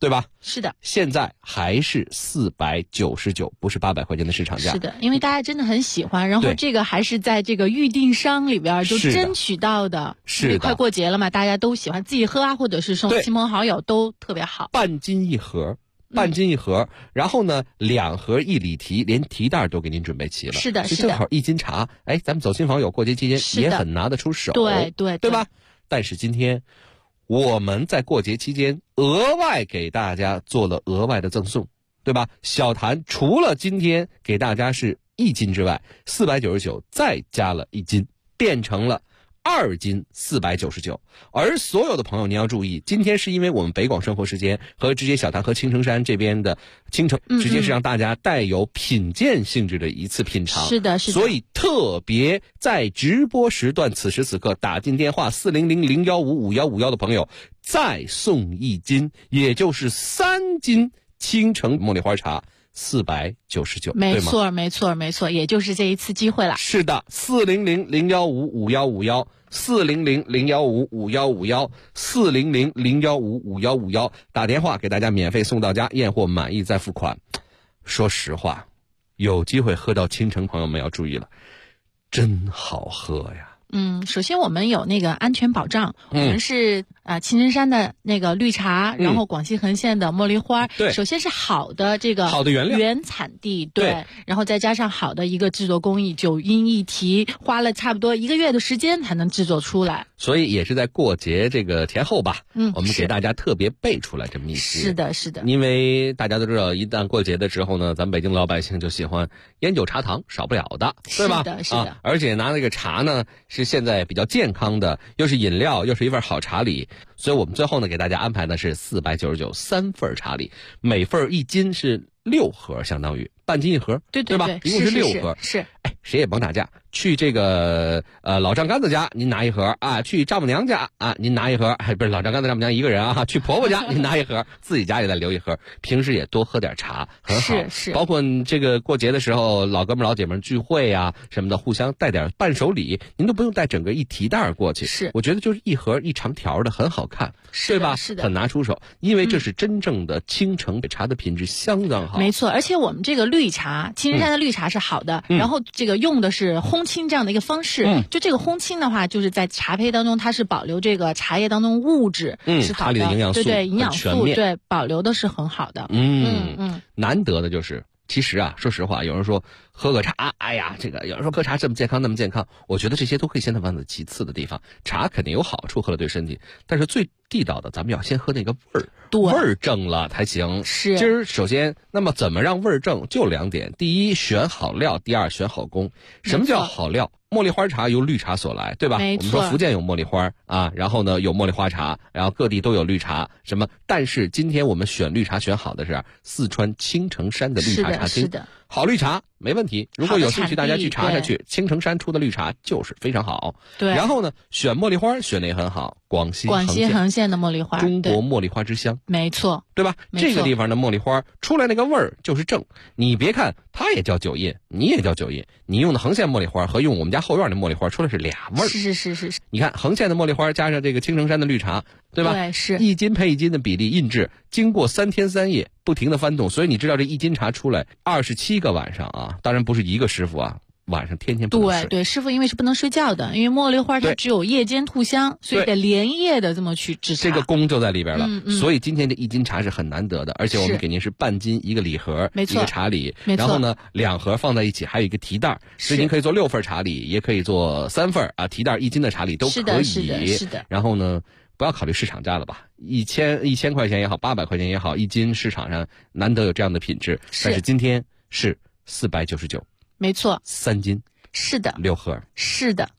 Speaker 15: 对吧？
Speaker 16: 是的，
Speaker 15: 现在还是499，不是800块钱的市场价。
Speaker 16: 是的，因为大家真的很喜欢，然后这个还是在这个预定商里边就争取到的。
Speaker 15: 是的，
Speaker 16: 快过节了嘛，大家都喜欢自己喝啊，或者是送亲朋好友都特别好。
Speaker 15: 半斤一盒。然后呢，2盒1里提，连提袋都给您准备齐了。
Speaker 16: 是的，
Speaker 15: 是的，正好1斤茶，哎，咱们走亲访友过节期间也很拿得出手，对吧？但是今天我们在过节期间额外给大家做了额外的赠送，对吧？小谭除了今天给大家是1斤之外，499再加了1斤，变成了2斤499，而所有的朋友您要注意，今天是因为我们北广生活时间和直接小谭和青城山这边的青城，直接是让大家带有品鉴性质的一次品尝。
Speaker 16: 是的，
Speaker 15: 所以特别在直播时段，此时此刻打进电话40001555151的朋友，再送1斤，也就是3斤青城茉莉花茶。499，
Speaker 16: 没错，没错，没错，也就是这一次机会了。
Speaker 15: 是的，40001555151，400015551，400015551，打电话给大家免费送到家，验货满意再付款。说实话，有机会喝到青城，朋友们要注意了，真好喝呀。
Speaker 16: 首先我们有那个安全保障，我们是青城山的那个绿茶，然后广西恒县的茉莉花，
Speaker 15: 对，
Speaker 16: 首先是好的这个
Speaker 15: 好的原料
Speaker 16: 原产地，对，然后再加上好的一个制作工艺，9音1提，花了差不多1个月的时间才能制作出来，
Speaker 15: 所以也是在过节这个前后吧，我们给大家特别备出来这么一些。
Speaker 16: 是的，是的，
Speaker 15: 因为大家都知道，一旦过节的时候呢，咱们北京老百姓就喜欢烟酒茶糖，少不了的，对吧？
Speaker 16: 是的，是的，
Speaker 15: 而且拿那个茶呢，是现在比较健康的，又是饮料，又是一份好茶礼，所以我们最后呢给大家安排的是499，3份茶礼，每份1斤是6盒，相当于半斤1盒，对吧？一共是6盒，
Speaker 16: 是。
Speaker 15: 哎，谁也甭打架，去这个老丈杆子家您拿1盒啊，去丈母娘家啊您拿1盒，不是老丈杆子丈母娘一个人啊，去婆婆家您拿1盒，自己家也再留1盒，平时也多喝点茶，很好。
Speaker 16: 是。
Speaker 15: 包括这个过节的时候，老哥们老姐们聚会啊什么的，互相带点伴手礼，您都不用带整个1提袋过去。
Speaker 16: 是，
Speaker 15: 我觉得就是1盒1长条的，很好看，对吧？
Speaker 16: 是的，
Speaker 15: 很拿出手，因为这是真正的青城茶的品质相当好。
Speaker 16: 没错，而且我们这个绿茶，青城山的绿茶是好的，然后这个用的是烘青这样的一个方式，就这个烘青的话，就是在茶胚当中它是保留这个茶叶当中物质，是好的，
Speaker 15: 茶里的营养素，
Speaker 16: 对营养素，对保留的是很好的。
Speaker 15: 难得的就是。其实啊，说实话，有人说喝个茶，哎呀，这个有人说喝茶这么健康那么健康，我觉得这些都可以先放在其次的地方。茶肯定有好处，喝了对身体，但是最地道的，咱们要先喝那个味儿，味儿正了才行。
Speaker 16: 是。
Speaker 15: 今儿首先，那么怎么让味儿正？就2点：第一，选好料；第二，选好工。什么叫好料？茉莉花茶由绿茶所来，对吧？
Speaker 16: 没错。
Speaker 15: 我们说福建有茉莉花啊，然后呢有茉莉花茶，然后各地都有绿茶，什么？但是今天我们选绿茶选好的是四川青城山的绿茶茶厅，
Speaker 16: 是的，
Speaker 15: 好绿茶没问题。如果有兴趣，大家去查查去，青城山出的绿茶就是非常好。
Speaker 16: 对。
Speaker 15: 然后呢，选茉莉花选的也很好，广西
Speaker 16: 恒县的茉莉花，
Speaker 15: 中国茉莉花之乡，
Speaker 16: 没错，
Speaker 15: 对吧？这个地方的茉莉花出来那个味儿就是正。你别看它也叫9印，你也叫9印，你用的恒县茉莉花和用我们家后院的茉莉花出来是俩味儿。
Speaker 16: 是。
Speaker 15: 你看恒县的茉莉花加上这个青城山的绿茶，对吧？
Speaker 16: 对，是
Speaker 15: 1斤配1斤的比例印制，经过3天3夜不停的翻动，所以你知道这1斤茶出来27个晚上啊，当然不是一个师傅啊。晚上天天不能睡。
Speaker 16: 对，师傅因为是不能睡觉的，因为茉莉花它只有夜间吐香，所以得连夜的这么去制茶。
Speaker 15: 这个功就在里边了。所以今天这1斤茶是很难得的，而且我们给您是半斤1个礼盒，
Speaker 16: 没错，
Speaker 15: 一个茶礼，然后呢2盒放在一起，还有一个提袋，所以您可以做6份茶礼，也可以做3份啊，提袋1斤的茶礼都可以。
Speaker 16: 是的。
Speaker 15: 然后呢，不要考虑市场价了吧，1000块钱也好，800块钱也好，1斤市场上难得有这样的品质，但是今天是499，
Speaker 16: 没错
Speaker 15: ，3斤。
Speaker 16: 是的
Speaker 15: ，6盒。
Speaker 16: 是的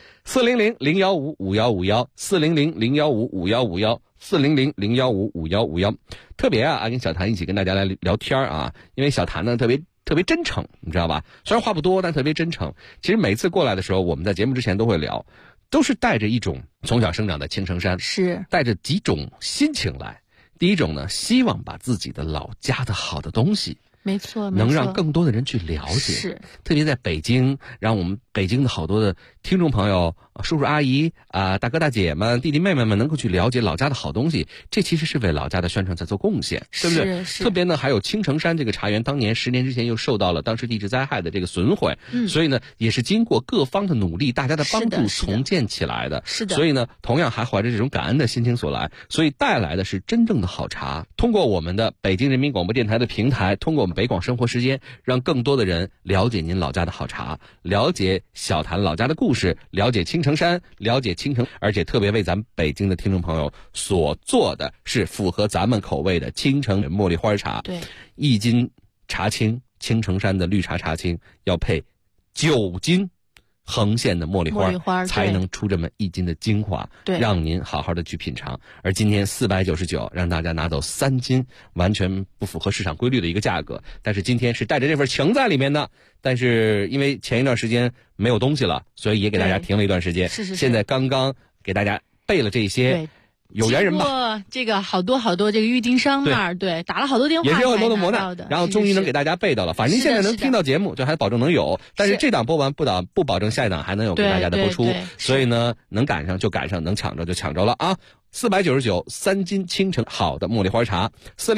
Speaker 15: ，40001555151，400015551，400015551。特别啊，跟小谭一起跟大家来聊天啊，因为小谭呢特别真诚，你知道吧？虽然话不多，但特别真诚。其实每次过来的时候，我们在节目之前都会聊，都是带着一种从小生长在青城山，
Speaker 16: 是
Speaker 15: 带着几种心情来。第一种呢，希望把自己的老家的好的东西。
Speaker 16: 没错，
Speaker 15: 能让更多的人去了解，
Speaker 16: 是
Speaker 15: 特别在北京，让我们北京的好多的听众朋友、叔叔阿姨啊、大哥大姐们、弟弟妹妹们能够去了解老家的好东西，这其实是为老家的宣传在做贡献，对不对？特别呢，还有青城山这个茶园，当年10年之前又受到了当时地质灾害的这个损毁，所以呢，也是经过各方的努力，大家的帮助重建起来的。
Speaker 16: 是的。
Speaker 15: 所以呢，同样还怀着这种感恩的心情所来，所以带来的是真正的好茶。通过我们的北京人民广播电台的平台，通过我们北广生活时间，让更多的人了解您老家的好茶，了解小谈老家的故事，了解青城山，了解青城，而且特别为咱们北京的听众朋友所做的是符合咱们口味的青城茉莉花茶。
Speaker 16: 对
Speaker 15: ，1斤茶青，青城山的绿茶茶青要配9斤横线的茉莉花才能出这么1斤的精华，让您好好的去品尝。而今天499让大家拿走3斤，完全不符合市场规律的一个价格，但是今天是带着这份情在里面的。但是因为前一段时间没有东西了，所以也给大家停了一段时间。
Speaker 16: 是。
Speaker 15: 现在刚刚给大家备了这些。有缘人吧，
Speaker 16: 这个好多这个预订商那儿，对，打了好多电话，
Speaker 15: 也是有很多的磨难，然后终于能给大家备到了。反正现在能听到节目，就还保证能有。但是这档播完不保证下一档还能有给大家的播出。所以呢，能赶上就赶上，能抢着就抢着了啊！499 3斤青城好的茉莉花茶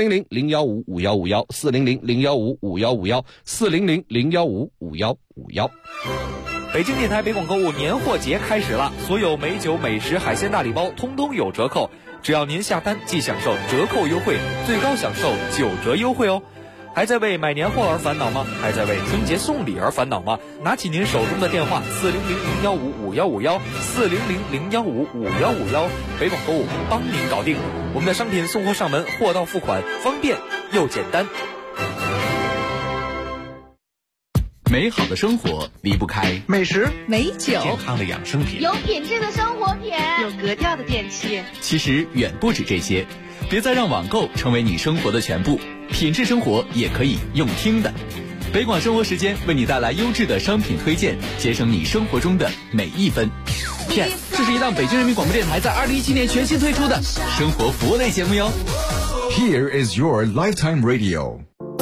Speaker 15: ，400-015-5151，400-015-5151，400-015-5151。
Speaker 9: 北京电台北广购物年货节开始了，所有美酒、美食、海鲜大礼包通通有折扣，只要您下单即享受折扣优惠，最高享受9折优惠哦。还在为买年货而烦恼吗？还在为春节送礼而烦恼吗？拿起您手中的电话，400-015-5151，400-015-5151，北广购物帮您搞定。我们的商品送货上门，货到付款，方便又简单。
Speaker 10: 美好的生活离不开
Speaker 8: 美食、
Speaker 6: 美酒、
Speaker 1: 健康的养生品、
Speaker 17: 有品质的生活品、
Speaker 18: 有格调的电器。
Speaker 10: 其实远不止这些，别再让网购成为你生活的全部，品质生活也可以用听的。北广生活时间为你带来优质的商品推荐，节省你生活中的每一分。Yes， 这是一档北京人民广播电台在2017年全新推出的生活服务类节目哟。
Speaker 12: Here is your lifetime radio。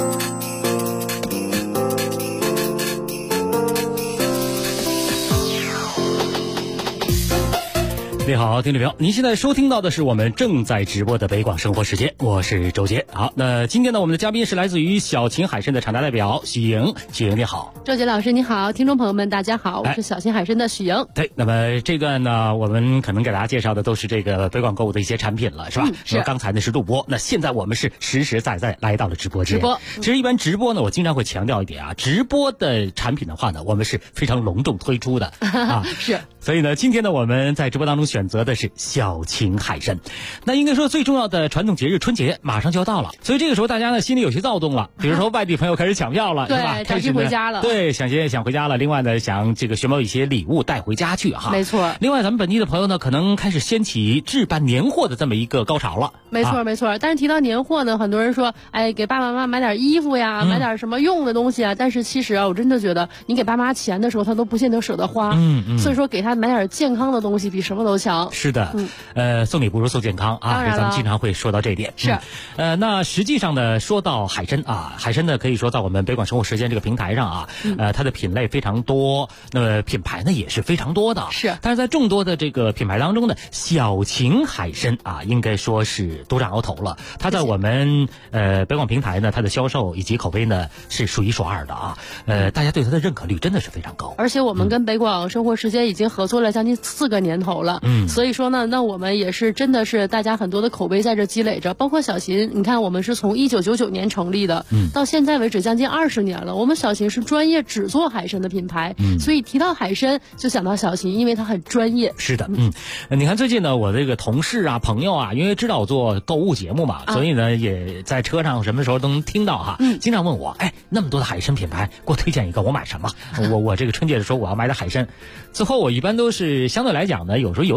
Speaker 13: 你好，听众朋友，您现在收听到的是我们正在直播的北广生活时间，我是周杰。好，那今天呢，我们的嘉宾是来自于小秦海参的厂家代表许莹。许莹你好。
Speaker 19: 周杰老师你好，听众朋友们大家好，我是小秦海参的许莹。
Speaker 13: 对，那么这段呢，我们可能给大家介绍的都是这个北广购物的一些产品了，是吧？
Speaker 19: 是。
Speaker 13: 刚才呢是录播，那现在我们是实实在在来到了直播间。其实一般直播呢，我经常会强调一点啊，直播的产品的话呢，我们是非常隆重推出的啊。
Speaker 19: 是。
Speaker 13: 所以呢，今天呢，我们在直播当中选择的是小秦海参。那应该说最重要的传统节日春节马上就要到了，所以这个时候大家呢心里有些躁动了，比如说外地朋友开始抢票了，
Speaker 19: 对，
Speaker 13: 是吧？
Speaker 19: 开始回家了，
Speaker 13: 对，想回家了。另外呢，想这个选购一些礼物带回家去哈。
Speaker 19: 没错。
Speaker 13: 另外，咱们本地的朋友呢，可能开始掀起置办年货的这么一个高潮了。
Speaker 19: 没错，没错。但是提到年货呢，很多人说，哎，给爸爸妈妈买点衣服呀，买点什么用的东西啊。但是其实啊，我真的觉得，你给爸妈钱的时候，他都不见得舍得花。所以说，给他买点健康的东西比什么都强。
Speaker 13: 是的，送礼不如送健康啊，咱们经常会说到这一点。
Speaker 19: 是，
Speaker 13: 那实际上呢，说到海参啊，海参呢可以说在我们北广生活时间这个平台上啊，它的品类非常多，那么品牌呢也是非常多的。
Speaker 19: 是，
Speaker 13: 但是在众多的这个品牌当中呢，小秦海参啊，应该说是独占鳌头了。它在我们北广平台呢，它的销售以及口碑呢是数一数二的啊。大家对它的认可率真的是非常高。
Speaker 19: 而且我们跟北广生活时间已经合作了将近4个年头了。所以说呢，那我们也是真的是大家很多的口碑在这积累着，包括小秦，你看我们是从1999年成立的，到现在为止将近20年了。我们小秦是专业只做海参的品牌，所以提到海参就想到小秦，因为它很专业。
Speaker 13: 是的，你看最近呢，我这个同事啊、朋友啊，因为知道我做购物节目嘛，所以呢也在车上什么时候都能听到哈，经常问我，哎，那么多的海参品牌，给我推荐一个，我买什么？我这个春节的时候我要买点海参，最后我一般都是相对来讲呢，有时候有点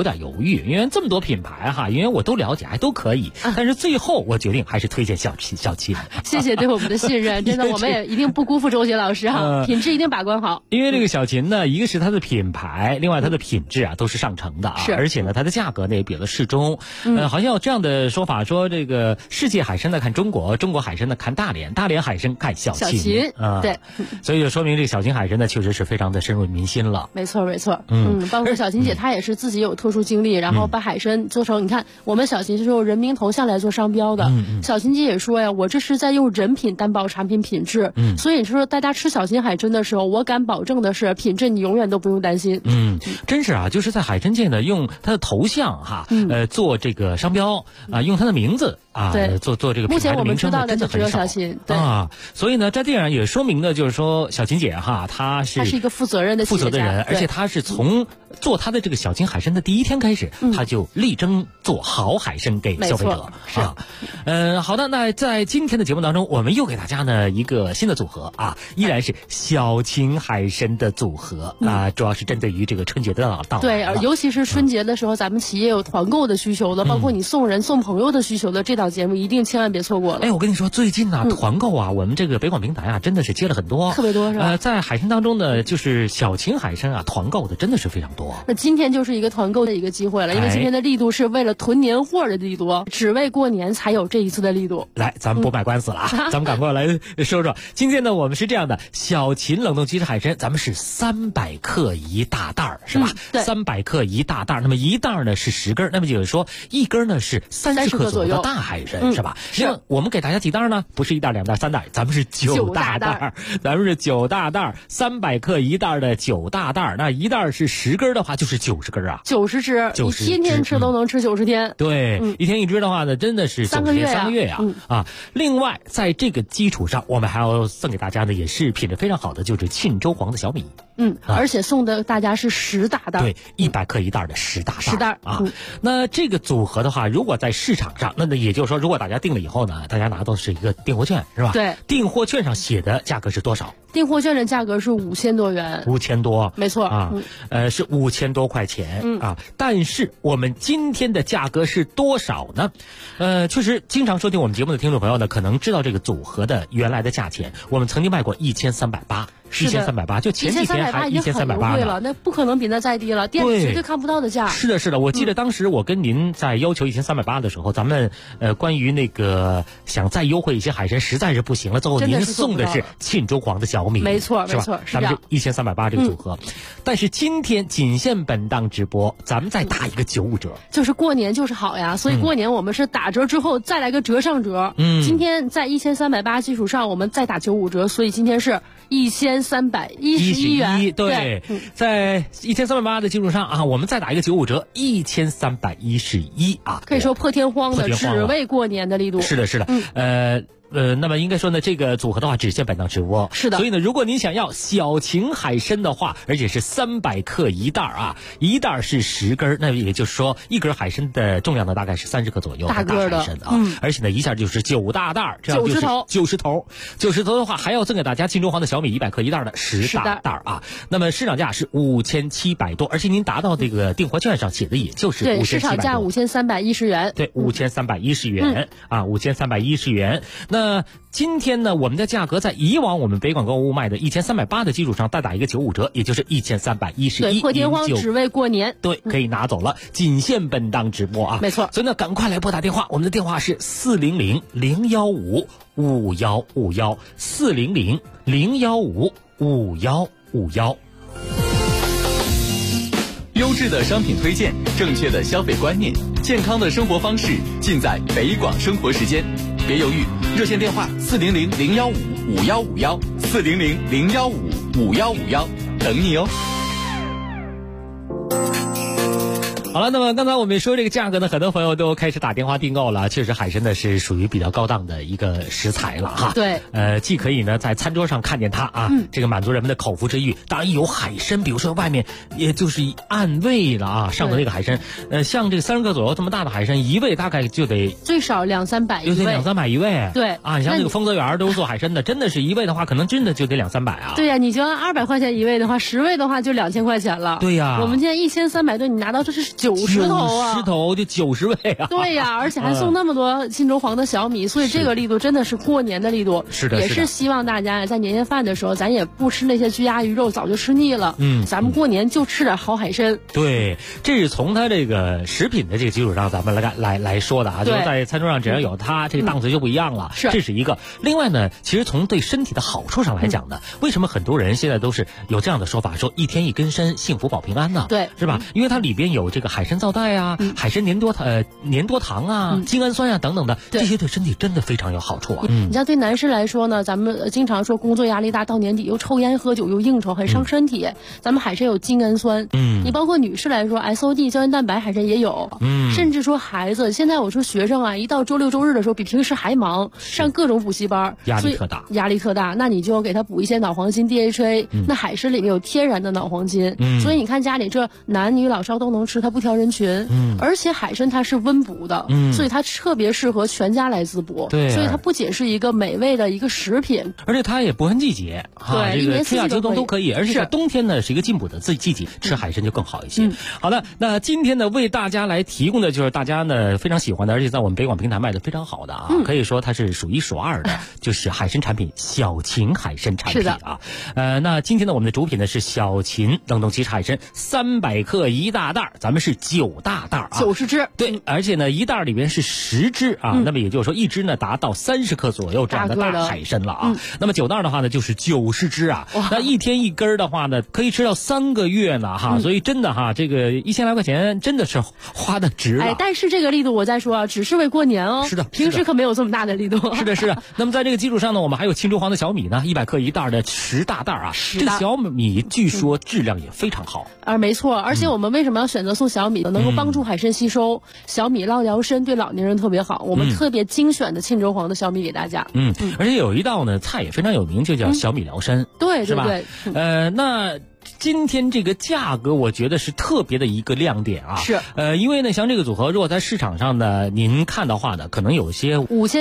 Speaker 13: 点犹豫，因为这么多品牌哈，因为我都了解，还都可以，但是最后我决定还是推荐小七。
Speaker 19: 谢谢对我们的信任，真的我们也一定不辜负周杰老师哈，品质一定把关好。
Speaker 13: 因为这个小秦呢，一个是它的品牌，另外它的品质啊都是上乘的啊，而且呢它的价格呢也比较适中。好像有这样的说法，说这个世界海参呢看中国，中国海参呢看大连，大连海参看小秦啊，
Speaker 19: 对，
Speaker 13: 所以就说明这个小秦海参呢确实是非常的深入民心了。
Speaker 19: 没错，包括小秦姐她也是自己有特殊经历，然后把海参做成，你看我们小秦是用人名头像来做商标的。小秦姐也说呀，我这是在用人品担保产品品质。所以说大家吃小秦海参的时候，我敢保证的是品质你永远都不用担心。
Speaker 13: 真是啊，就是在海参界呢，用它的头像哈，做这个商标啊，用它的名字啊，做这个品牌的名称呢，真的很少啊。所以呢，在这样也说明呢，就是说小秦姐哈，她是
Speaker 19: 一个负责任的
Speaker 13: 人，而且她是从做她的这个小秦海参的第一天开始，她就力争做好海参给消费者啊。好的，那在今天的节目当中，我们又给大家呢一个新的组合啊，依然是小秦海参的组合啊，主要是针对于这个春节的到来。
Speaker 19: 对，尤其是春节的时候，咱们企业有团购的需求的，包括你送人送朋友的需求的，这档节目一定千万别错过了。
Speaker 13: 哎，我跟你说，最近呢团购啊，我们这个北广平台啊，真的是接了很多，
Speaker 19: 特别多是吧？
Speaker 13: 在海参当中呢，就是小秦海参啊，团购的真的是非常多。
Speaker 19: 那今天就是一个团购的一个机会了，因为今天的力度是为了囤年货的力度，只为过年才有这一次的力度。
Speaker 13: 来，咱们不卖官司了啊，咱们赶快来说说。今天呢，我们是这样的，小秦冷冻鸡翅海参，咱们是300克一大袋儿，是吧？300克一大袋儿，那么一袋儿呢是10根，那么就是说一根呢是30克左右的大海参，是吧？那我们给大家几袋呢？不是1袋、2袋、3袋，咱们是9大袋，咱们是9大袋，300克一袋的9大袋，那一袋是10根的话，就是90根啊
Speaker 19: ，90只，你天天吃都能吃90天。
Speaker 13: 对，一天一只的话呢，真的是
Speaker 19: 3个月
Speaker 13: 呀啊！另外，在这个基础上，我们还要送给大家的也是品质非常好的，就是沁州黄的小米。
Speaker 19: 而且送的大家是10大袋，
Speaker 13: 对，100克一袋的10大袋，10
Speaker 19: 袋
Speaker 13: 啊。那这个组合的话，如果在市场上，那也就是说，如果大家订了以后呢，大家拿到的是一个订货券，是吧？
Speaker 19: 对，
Speaker 13: 订货券上写的价格是多少？
Speaker 19: 订货券的价格是5000多元
Speaker 13: ，5000多，
Speaker 19: 没错
Speaker 13: 啊，是5000多块钱啊。但是我们今天的价格是多少呢？确实，经常收听我们节目的听众朋友呢，可能知道这个组合的原来的价钱，我们曾经卖过1380，1380，就前几天还1380
Speaker 19: 了，那不可能比那再低了，店里绝对看不到的价。
Speaker 13: 是的，我记得当时我跟您在要求1380的时候，咱们关于那个想再优惠一些海参实在是不行了，最后您送的是沁州黄的小米，
Speaker 19: 没错，
Speaker 13: 是吧？咱们这1380这个组合，但是今天仅限本档直播，咱们再打一个95折，
Speaker 19: 就是过年就是好呀，所以过年我们是打折之后再来个折上折。今天在1380基础上，我们再打95折，所以今天是1311元。
Speaker 13: 对，在1380的基础上啊，我们再打一个95折，1311啊，
Speaker 19: 可以说破天荒的，只为过年的力度。
Speaker 13: 是的，那么应该说呢，这个组合的话只限本档直播，
Speaker 19: 是的。
Speaker 13: 所以呢，如果您想要小秦海参的话，而且是300克一袋啊，一袋是10根，那也就是说一根海参的重量呢大概是30克左右，
Speaker 19: 大个的
Speaker 13: 海参啊，而且呢一下就是9大袋，这样就是90头的话，还要赠给大家沁州黄的小米100克一袋的10大袋啊。那么市场价是5700多，而且您达到这个订货券上写的也就是5700多，
Speaker 19: 对，市场价5310元，
Speaker 13: 对，5310元啊，5310元。那今天呢，我们的价格在以往我们北广购物卖的1380的基础上，再打一个95折，也就是1311，
Speaker 19: 对，破天荒只为过年，
Speaker 13: 对，可以拿走了，仅限本档直播啊，
Speaker 19: 没错。
Speaker 13: 所以呢，赶快来拨打电话，我们的电话是400-015-5151，400-015-5151。
Speaker 10: 优质的商品推荐，正确的消费观念，健康的生活方式，尽在北广生活时间。别犹豫，热线电话400-015-5151，400-015-5151，等你哦。
Speaker 13: 好了，那么刚才我们说这个价格呢，很多朋友都开始打电话订购了。确实，海参呢是属于比较高档的一个食材了哈。
Speaker 19: 对，
Speaker 13: 既可以呢在餐桌上看见它啊，这个满足人们的口腹之欲。当然有海参，比如说外面也就是按位了啊，上的那个海参，像这个30克左右这么大的海参，一位大概就得
Speaker 19: 最少200-300一位，
Speaker 13: 有得200-300一位。
Speaker 19: 对
Speaker 13: 啊，你像这个丰泽园都是做海参的，真的是一位的话，可能真的就得200-300啊。
Speaker 19: 对呀，你就按200块钱一位的话，10位的话就2000块钱了。
Speaker 13: 对呀，
Speaker 19: 我们今天1300多，你拿到这是 90头啊
Speaker 13: ，90头就90位啊！
Speaker 19: 对呀，而且还送那么多新州黄的小米，所以这个力度真的是过年的力度。
Speaker 13: 是的，
Speaker 19: 也是希望大家在年夜饭的时候，咱也不吃那些鸡鸭鱼肉，早就吃腻了。咱们过年就吃点好海参。
Speaker 13: 对，这是从它这个食品的这个基础上，咱们来说的啊，就是在餐桌上只要有它，这个档次就不一样了。这是一个。另外呢，其实从对身体的好处上来讲呢，为什么很多人现在都是有这样的说法，说一天一根参，幸福保平安呢？
Speaker 19: 对，
Speaker 13: 是吧？因为它里边有这个海参皂苷啊、海参粘多糖啊、精氨酸啊等等的，这些对身体真的非常有好处啊。
Speaker 19: 你像对男士来说呢，咱们经常说工作压力大，到年底又抽烟喝酒又应酬，很伤身体。咱们海参有精氨酸，你包括女士来说 SOD 胶原蛋白海参也有，甚至说孩子，现在我说学生啊，一到周六周日的时候比平时还忙，上各种补习班，
Speaker 13: 压力特大，
Speaker 19: 那你就给他补一些脑黄金 DHA，那海参里面有天然的脑黄金，所以你看家里这男女老少都能吃，它不挑人群，而且海参它是温补的，所以它特别适合全家来滋补，
Speaker 13: 对，
Speaker 19: 所以它不仅是一个美味的一个食品，
Speaker 13: 而且它也不分季节，
Speaker 19: 对，
Speaker 13: 这个春夏秋冬都可以，而且在冬天呢是一个进补的季节，吃海参就更好一些。好的，那今天呢为大家来提供的就是大家呢非常喜欢的，而且在我们北广平台卖的非常好的啊，可以说它是数一数二的，就是海参产品小秦海参产品啊。那今天呢我们的主品呢是小秦冷冻鸡海参300克一大袋，咱们是9大袋啊
Speaker 19: ，90只。
Speaker 13: 对，而且呢一袋里边是10只啊，那么也就是说一只呢达到30克左右这样的大海参了啊。那么9袋的话呢就是90只啊，那一天一根的话呢可以吃到3个月呢哈，所以真的哈这个1000来块钱真的是花的值了。
Speaker 19: 但是这个力度我再说啊，只是为过年哦。
Speaker 13: 是的，
Speaker 19: 平时可没有这么大的力度。
Speaker 13: 是的。那么在这个基础上呢，我们还有青州黄的小米呢，100克一袋的10大袋啊。这个小米据说质量也非常好。
Speaker 19: 没错，而且我们为什么要选择送小米呢？能够帮助海参吸收，小米捞腰参对老年人特别好。我们特别精选的青州黄的小米给大家。
Speaker 13: 而且有一道呢菜也非常有名，就叫小米辽参。
Speaker 19: 对，
Speaker 13: 是吧？
Speaker 19: 那
Speaker 13: 今天这个价格，我觉得是特别的一个亮点啊！
Speaker 19: 是，
Speaker 13: 因为呢，像这个组合，如果在市场上呢，您看的话呢，可能有些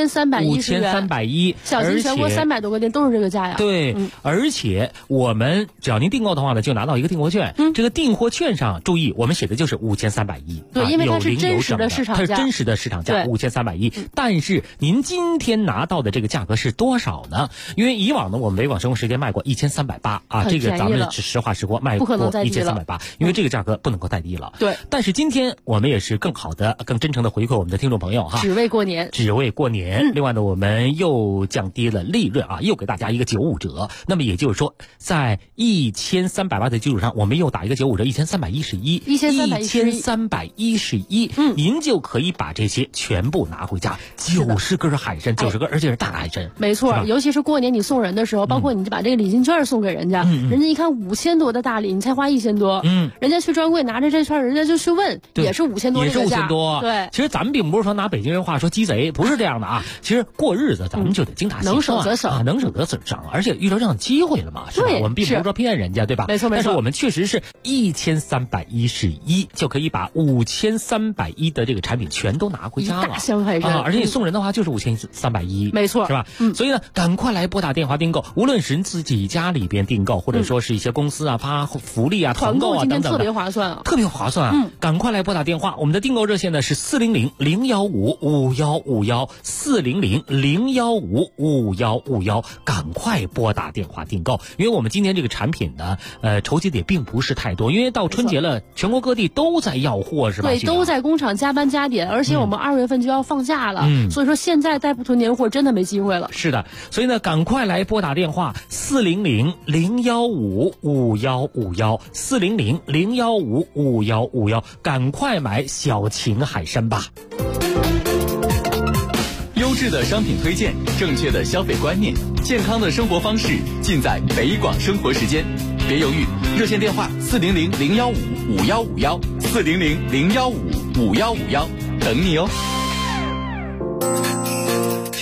Speaker 19: 5310，小秦全国300多个店都是这个价呀。
Speaker 13: 对，而且我们只要您订购的话呢，就拿到一个订货券。这个订货券上注意，我们写的就是5310。
Speaker 19: 对，因为它是真实的市场价，
Speaker 13: 它是真实的市场价5310。但是您今天拿到的这个价格是多少呢？因为以往呢，我们北广生活时间卖过1380啊，这个咱们实话实说卖过1380，因为这个价格不能够再低了。
Speaker 19: 对，
Speaker 13: 但是今天我们也是更好的、更真诚的回馈我们的听众朋友哈，
Speaker 19: 只为过年。
Speaker 13: 另外呢，我们又降低了利润啊，又给大家一个95折。那么也就是说，在1380的基础上，我们又打一个95折，1311，您就可以把这些全部拿回家，90根海参，90根，而且是大海参。
Speaker 19: 没错，尤其是过年你送人的时候，包括你就把这个礼金券送给人家，人家一看5000多的大礼，你才花1000多，人家去专柜拿着这券，人家就去问，也是5000多，
Speaker 13: 也是5000多。
Speaker 19: 对，
Speaker 13: 其实咱们并不是说拿北京人话说鸡贼，不是这样的啊。其实过日子咱们就得精打细算，
Speaker 19: 能省则省，
Speaker 13: 能省则省，而且遇到这样的机会了嘛，是吧？我们并不是说骗人家，对吧？
Speaker 19: 没错。
Speaker 13: 但是我们确实是1311就可以把5310的这个产品全都拿回家了，
Speaker 19: 大箱海参，
Speaker 13: 而且你送人的话就是5310，
Speaker 19: 没错，
Speaker 13: 是吧？所以呢，赶快来拨打电话订购，无论是自己家里边订购，或者说是一些公司啊发福利啊、团购啊等等的，
Speaker 19: 特别划算啊，
Speaker 13: 特别划算。赶快来拨打电话，我们的订购热线呢是400-015-5151，400-015-5151，赶快拨打电话订购。因为我们今天这个产品呢，筹集的也并不是太多，因为到春节了，全国各地都在要货，是吧？
Speaker 19: 对，都在工厂加班加点，而且我们2月份就要放假了，所以说现在再不囤年货，真的没机会了。
Speaker 13: 是的，所以呢，赶快来拨打电话400-015-5151，400-015-5151，赶快买小秦海参吧。
Speaker 10: 优质的商品推荐，正确的消费观念，健康的生活方式，尽在北广生活时间。别犹豫，热线电话400-015-5151，400-015-5151，等你哦。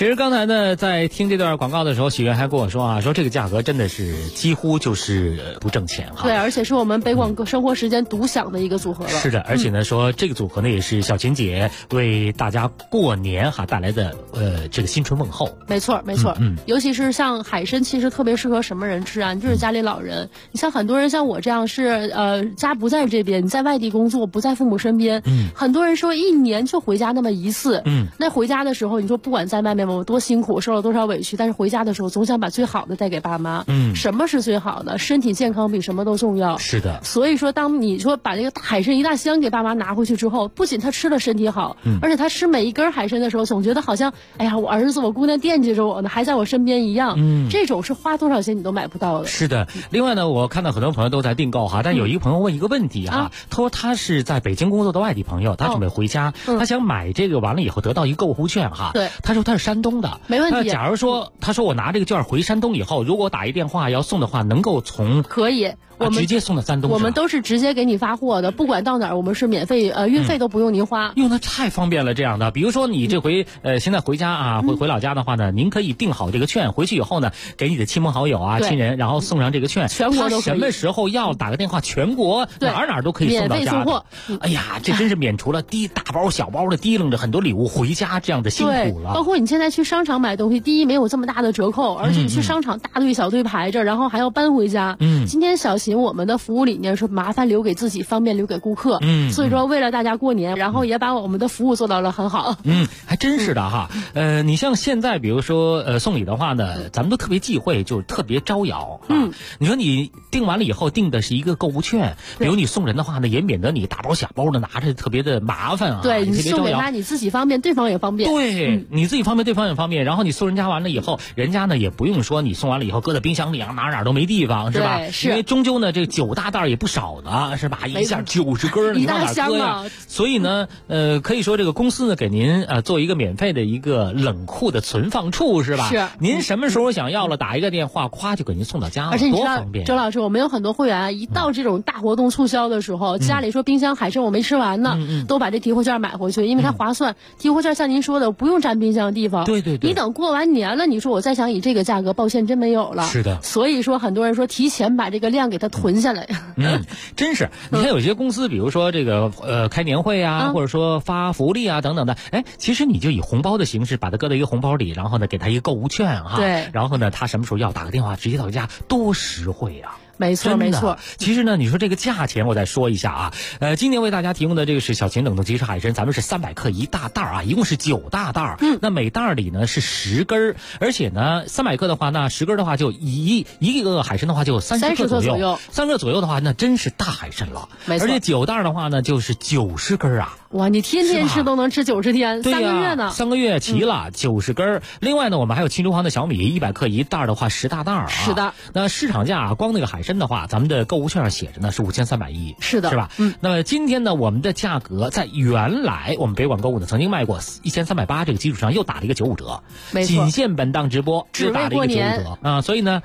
Speaker 13: 其实刚才呢，在听这段广告的时候，许愿还跟我说啊，说这个价格真的是几乎就是不挣钱哈。
Speaker 19: 对，而且是我们北广生活时间独享的一个组合了。
Speaker 13: 是的，而且呢，说这个组合呢也是小琴姐为大家过年哈带来的这个新春问候。
Speaker 19: 没错，没错。尤其是像海参，其实特别适合什么人吃啊？就是家里老人。你像很多人像我这样是家不在这边，你在外地工作，不在父母身边。很多人说一年就回家那么一次。那回家的时候，你说不管在外面我多辛苦，受了多少委屈，但是回家的时候总想把最好的带给爸妈。什么是最好的？身体健康比什么都重要。
Speaker 13: 是的。
Speaker 19: 所以说，当你说把这个海参一大箱给爸妈拿回去之后，不仅他吃了身体好，而且他吃每一根海参的时候，总觉得好像，哎呀，我儿子、我姑娘惦记着我呢，还在我身边一样。这种是花多少钱你都买不到的。
Speaker 13: 是的。另外呢，我看到很多朋友都在订购哈，但有一个朋友问一个问题哈，他说他是在北京工作的外地朋友，他准备回家，他想买这个完了以后得到一个购物券哈。
Speaker 19: 对。
Speaker 13: 他说他是山东的，
Speaker 19: 没问题。
Speaker 13: 假如说他说我拿这个券回山东以后，如果打一电话要送的话，能够从
Speaker 19: 可以。我们
Speaker 13: 直接送到山东，
Speaker 19: 我们都是直接给你发货的，不管到哪儿，我们是免费，运费都不用您花。
Speaker 13: 用的太方便了，这样的，比如说你这回现在回家啊，回老家的话呢，您可以订好这个券，回去以后呢，给你的亲朋好友啊、亲人，然后送上这个券，
Speaker 19: 全国都可以。
Speaker 13: 他什么时候要打个电话，全国哪都可以送到家的。
Speaker 19: 免费送货。
Speaker 13: 哎呀，这真是免除了大包小包的提楞着很多礼物回家这样的辛苦了。
Speaker 19: 包括你现在去商场买东西，第一没有这么大的折扣，而且你去商场大队小队排着，然后还要搬回家。今天小琴我们的服务理念是麻烦留给自己，方便留给顾客。所以说为了大家过年，然后也把我们的服务做到了很好。
Speaker 13: 还真是的哈。你像现在比如说送礼的话呢，咱们都特别忌讳，就是特别招摇。你说你订完了以后订的是一个购物券，比如你送人的话呢，也免得你大包小包的拿着特别的麻烦啊。
Speaker 19: 对，你送给他你自己方便，对方也方便。
Speaker 13: 对，你自己方便，对方也方便。然后你送人家完了以后，人家呢也不用说你送完了以后搁在冰箱里啊，哪都没地方，是吧？
Speaker 19: 是。
Speaker 13: 因为终究呢这9大袋也不少呢，是吧？一下90根，你往哪搁呀？所以呢，可以说这个公司呢给您做一个免费的一个冷库的存放处，是吧？
Speaker 19: 是。
Speaker 13: 您什么时候想要了，打一个电话，咵就给您送到家了，
Speaker 19: 而且你
Speaker 13: 多方便。
Speaker 19: 周老师，我们有很多会员一到这种大活动促销的时候，家里说冰箱海参我没吃完呢，都把这提货券买回去，因为它划算。提货券像您说的，不用占冰箱的地方。
Speaker 13: 对。
Speaker 19: 你等过完年了，你说我再想以这个价格，抱歉真没有了。
Speaker 13: 是的。
Speaker 19: 所以说很多人说提前把这个量给它囤下来。
Speaker 13: 真是。你看有些公司，比如说这个开年会啊，或者说发福利啊等等的，其实你就以红包的形式把它搁到一个红包里，然后呢给他一个购物券哈。
Speaker 19: 对。
Speaker 13: 然后呢他什么时候要打个电话直接到家，多实惠啊。
Speaker 19: 没错没错。
Speaker 13: 其实呢，你说这个价钱我再说一下啊，今年为大家提供的这个是小秦冷冻即食海参，咱们是300克一大袋啊，一共是9大袋。那每袋里呢是10根，而且呢300克的话，那10根的话就一个海参的话就30克左右，3克左右的话那真是大海参了。
Speaker 19: 没错。
Speaker 13: 而且9袋的话呢就是90根啊。
Speaker 19: 哇，你天天吃都能吃90天，3个月呢
Speaker 13: ？3个月齐了，90根。另外呢，我们还有青州黄的小米100克一袋的话10大袋啊。
Speaker 19: 是的。
Speaker 13: 那市场价光那个海参的话，咱们的购物券上写着呢是5310。
Speaker 19: 是的。
Speaker 13: 是吧？那么今天呢，我们的价格在原来我们北广购物呢曾经卖过1380，这个基础上又打了一个95折。
Speaker 19: 没错。
Speaker 13: 仅限本档直播
Speaker 19: 只
Speaker 13: 打了一个95折啊，所以呢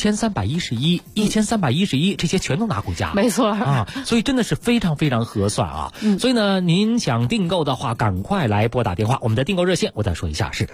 Speaker 13: 1311这些全都拿回家。
Speaker 19: 没错
Speaker 13: 啊，所以真的是非常非常合算啊。所以呢，您想订购的话，赶快来拨打电话。我们的订购热线我再说一下是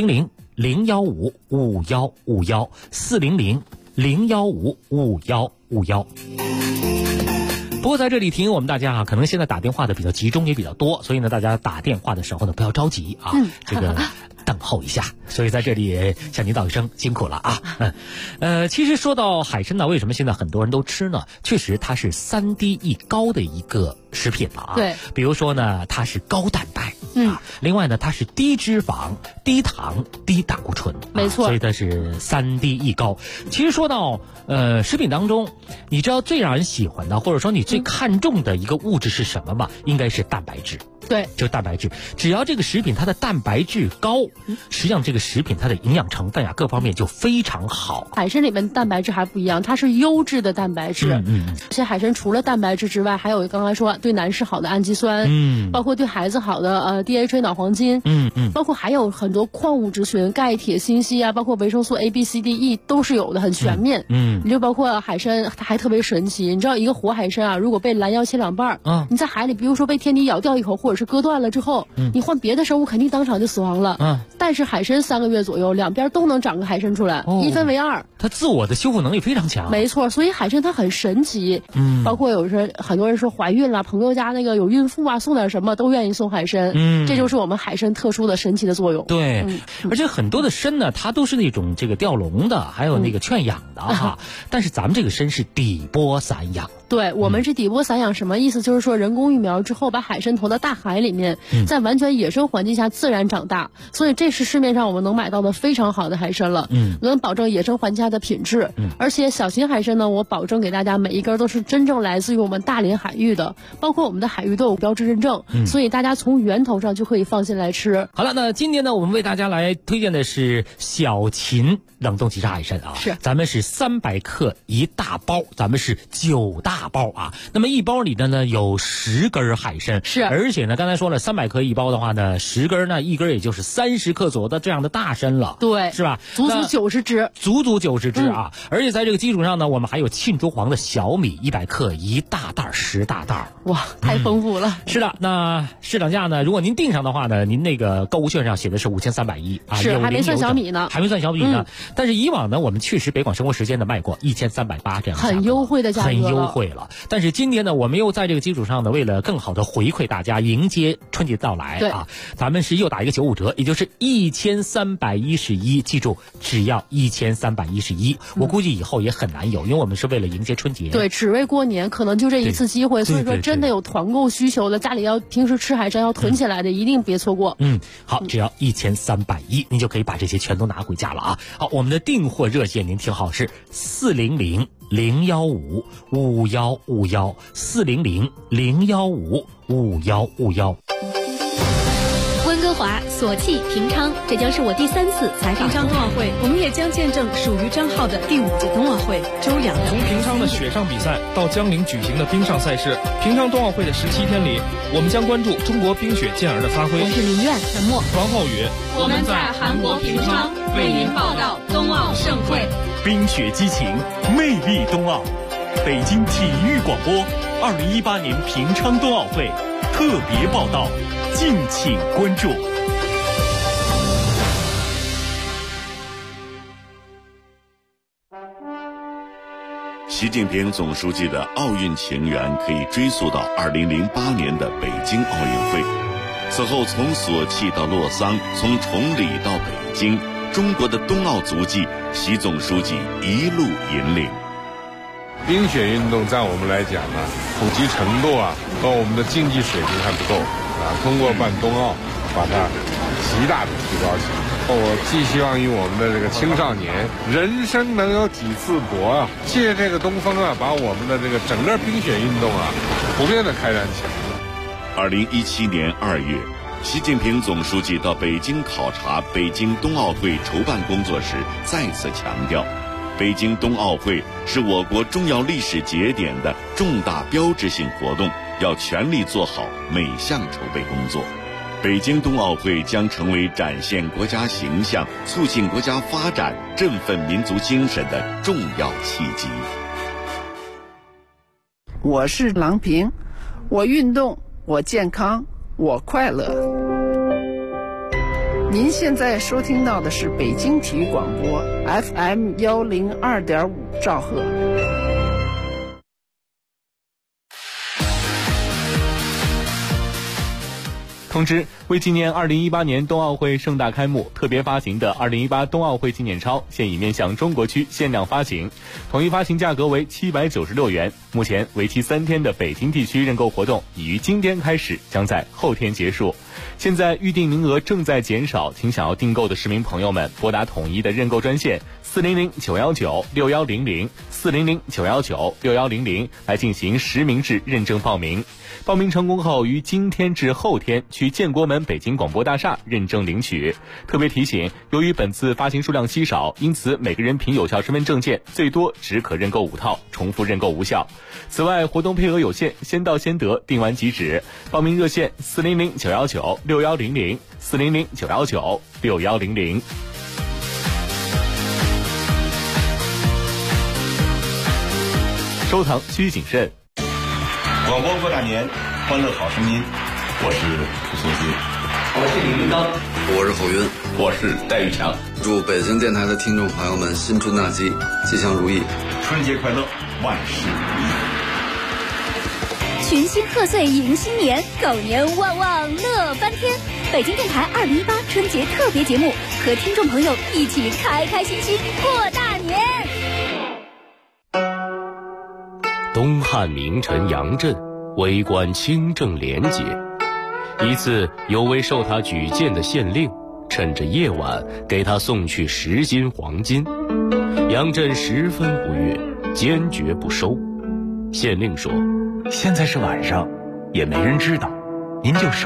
Speaker 13: 400-015-5151，400-015-5151。不过在这里提醒我们大家啊，可能现在打电话的比较集中也比较多，所以呢大家打电话的时候呢不要着急啊，这个等候一下。所以在这里也向您道一声辛苦了啊。其实说到海参呢，为什么现在很多人都吃呢？确实它是3低一高的一个食品了啊。
Speaker 19: 对。
Speaker 13: 比如说呢，它是高蛋白。另外呢，它是低脂肪、低糖、低胆固醇。
Speaker 19: 没错。
Speaker 13: 所以它是3低一高。其实说到食品当中，你知道最让人喜欢的，或者说你最看重的一个物质是什么吗？应该是蛋白质。
Speaker 19: 对，
Speaker 13: 就蛋白质，只要这个食品它的蛋白质高，实际上这个食品它的营养成分啊各方面就非常好。
Speaker 19: 海参里面蛋白质还不一样，它是优质的蛋白质。而且海参除了蛋白质之外，还有刚才说对男士好的氨基酸，包括对孩子好的DHA 脑黄金，包括还有很多矿物质群，钙、铁、锌、硒啊，包括维生素 A、B、C、D、E 都是有的，很全面。你就包括海参，它还特别神奇。你知道一个活海参啊，如果被拦腰切2半，你在海里，比如说被天敌咬掉一口，或者是是割断了之后，你换别的生物肯定当场就死亡了。但是海参3个月左右，两边都能长个海参出来，一分为二。
Speaker 13: 它自我的修复能力非常强。
Speaker 19: 没错，所以海参它很神奇。包括很多人说怀孕了，朋友家那个有孕妇啊，送点什么都愿意送海参。这就是我们海参特殊的神奇的作用。
Speaker 13: 对，而且很多的参呢，它都是那种这个吊笼的，还有那个圈养的哈。但是咱们这个参是底波散养。
Speaker 19: 对，我们是底波散养，什么意思？就是说人工育苗之后，把海参投到大海里面，在完全野生环境下自然长大，所以这是市面上我们能买到的非常好的海参了。能保证野生环境下的品质。而且小型海参呢，我保证给大家每一根都是真正来自于我们大连海域的，包括我们的海域都有标志认证，所以大家从源头上就可以放心来吃。
Speaker 13: 好了，那今天呢，我们为大家来推荐的是小秦冷冻即杀海参啊，
Speaker 19: 是
Speaker 13: 咱们是300克1大包，咱们是9大包啊。那么一包里呢有10根海参，
Speaker 19: 是，
Speaker 13: 而且呢刚才说了300克一包的话呢，10根呢一根也就是30克左右的这样的大参了，
Speaker 19: 对，
Speaker 13: 是吧？
Speaker 19: 足足90只，
Speaker 13: 足足90只啊！而且在这个基础上呢，我们还有沁竹黄的小米100克1大袋10大袋，
Speaker 19: 哇，太丰富了。
Speaker 13: 是的，那市场价呢，如果您订上的话呢，您那个购物券上写的是5310啊，
Speaker 19: 是还没算小米呢，
Speaker 13: 还没算小米呢。但是以往呢，我们确实北广生活时间呢卖过1380这样的，
Speaker 19: 很优惠的价格，
Speaker 13: 很优惠了。但是今天呢，我们又在这个基础上呢，为了更好的回馈大家，迎接春节到来啊，咱们是又打一个95折，也就是1311，记住，只要1311。我估计以后也很难有，因为我们是为了迎接春节，
Speaker 19: 对，只为过年，可能就这一次机会。所以说，真的有团购需求的，家里要平时吃海参要囤起来的，一定别错过。
Speaker 13: 好，只要1310，您就可以把这些全都拿回家了啊。好，我们的订货热线您听好，是400-015-5151，400-015-5151。
Speaker 17: 温哥华、索契、平昌，这将是我第3次采访
Speaker 18: 平昌冬奥会，我们也将见证属于张浩的第5届冬奥会。周2
Speaker 20: 从平昌的雪上比赛到江陵举行的冰上赛事，平昌冬奥会的17天里，我们将关注中国冰雪健儿的发挥。
Speaker 17: 我是林苑陈默，
Speaker 20: 王浩宇，
Speaker 21: 我们在韩国平昌为您报道冬奥盛会。
Speaker 3: 冰雪激情，魅力冬奥。北京体育广播2018年平昌冬奥会特别报道，敬请关注。
Speaker 1: 习近平总书记的奥运情缘可以追溯到2008年的北京奥运会。此后从索契到洛桑，从崇礼到北京，中国的冬奥足迹，习总书记一路引领。
Speaker 22: 冰雪运动在我们来讲呢，普及程度和我们的竞技水平还不够通过办冬奥，把它极大的提高起来。我寄希望于我们的这个青少年，人生能有几次搏借这个东风把我们的这个整个冰雪运动普遍的开展起来。
Speaker 1: 2017年2月，习近平总书记到北京考察北京冬奥会筹办工作时，再次强调，北京冬奥会是我国重要历史节点的重大标志性活动，要全力做好每项筹备工作。北京冬奥会将成为展现国家形象、促进国家发展、振奋民族精神的重要契机。
Speaker 23: 我是郎平，我运动，我健康，我快乐。您现在收听到的是北京体育广播 FM 102.5兆赫。
Speaker 10: 通知：为纪念2018年冬奥会盛大开幕，特别发行的2018冬奥会纪念钞现已面向中国区限量发行，统一发行价格为796元。目前为期3天的北京地区认购活动已于今天开始，将在后天结束。现在预订名额正在减少，请想要订购的市民朋友们拨打统一的认购专线400-919-6100，400-919-6100来进行实名制认证报名。报名成功后，于今天至后天去建国门北京广播大厦认证领取。特别提醒，由于本次发行数量稀少，因此每个人凭有效身份证件最多只可认购5套，重复认购无效。此外，活动配额有限，先到先得，订完即止。报名热线400-919-6100，400-919-6100。收藏需谨慎。
Speaker 24: 广播过大年，欢乐好声音。
Speaker 2: 我是蒲松溪，
Speaker 5: 我是李云刚，
Speaker 7: 我是侯云，
Speaker 5: 我是戴玉强。
Speaker 7: 祝北京电台的听众朋友们新春大吉，吉祥如意，
Speaker 2: 春节快乐，万事如
Speaker 24: 意。群星贺岁迎新年，狗年旺旺乐翻天。北京电台2018春节特别节目，和听众朋友一起开开心心过大年。
Speaker 25: 东汉名臣杨震为官清正廉洁，一次有位受他举荐的县令趁着夜晚给他送去10斤黄金，杨震十分不悦，坚决不收。县令说：“
Speaker 3: 现在是晚上，也没人知道，您就收。”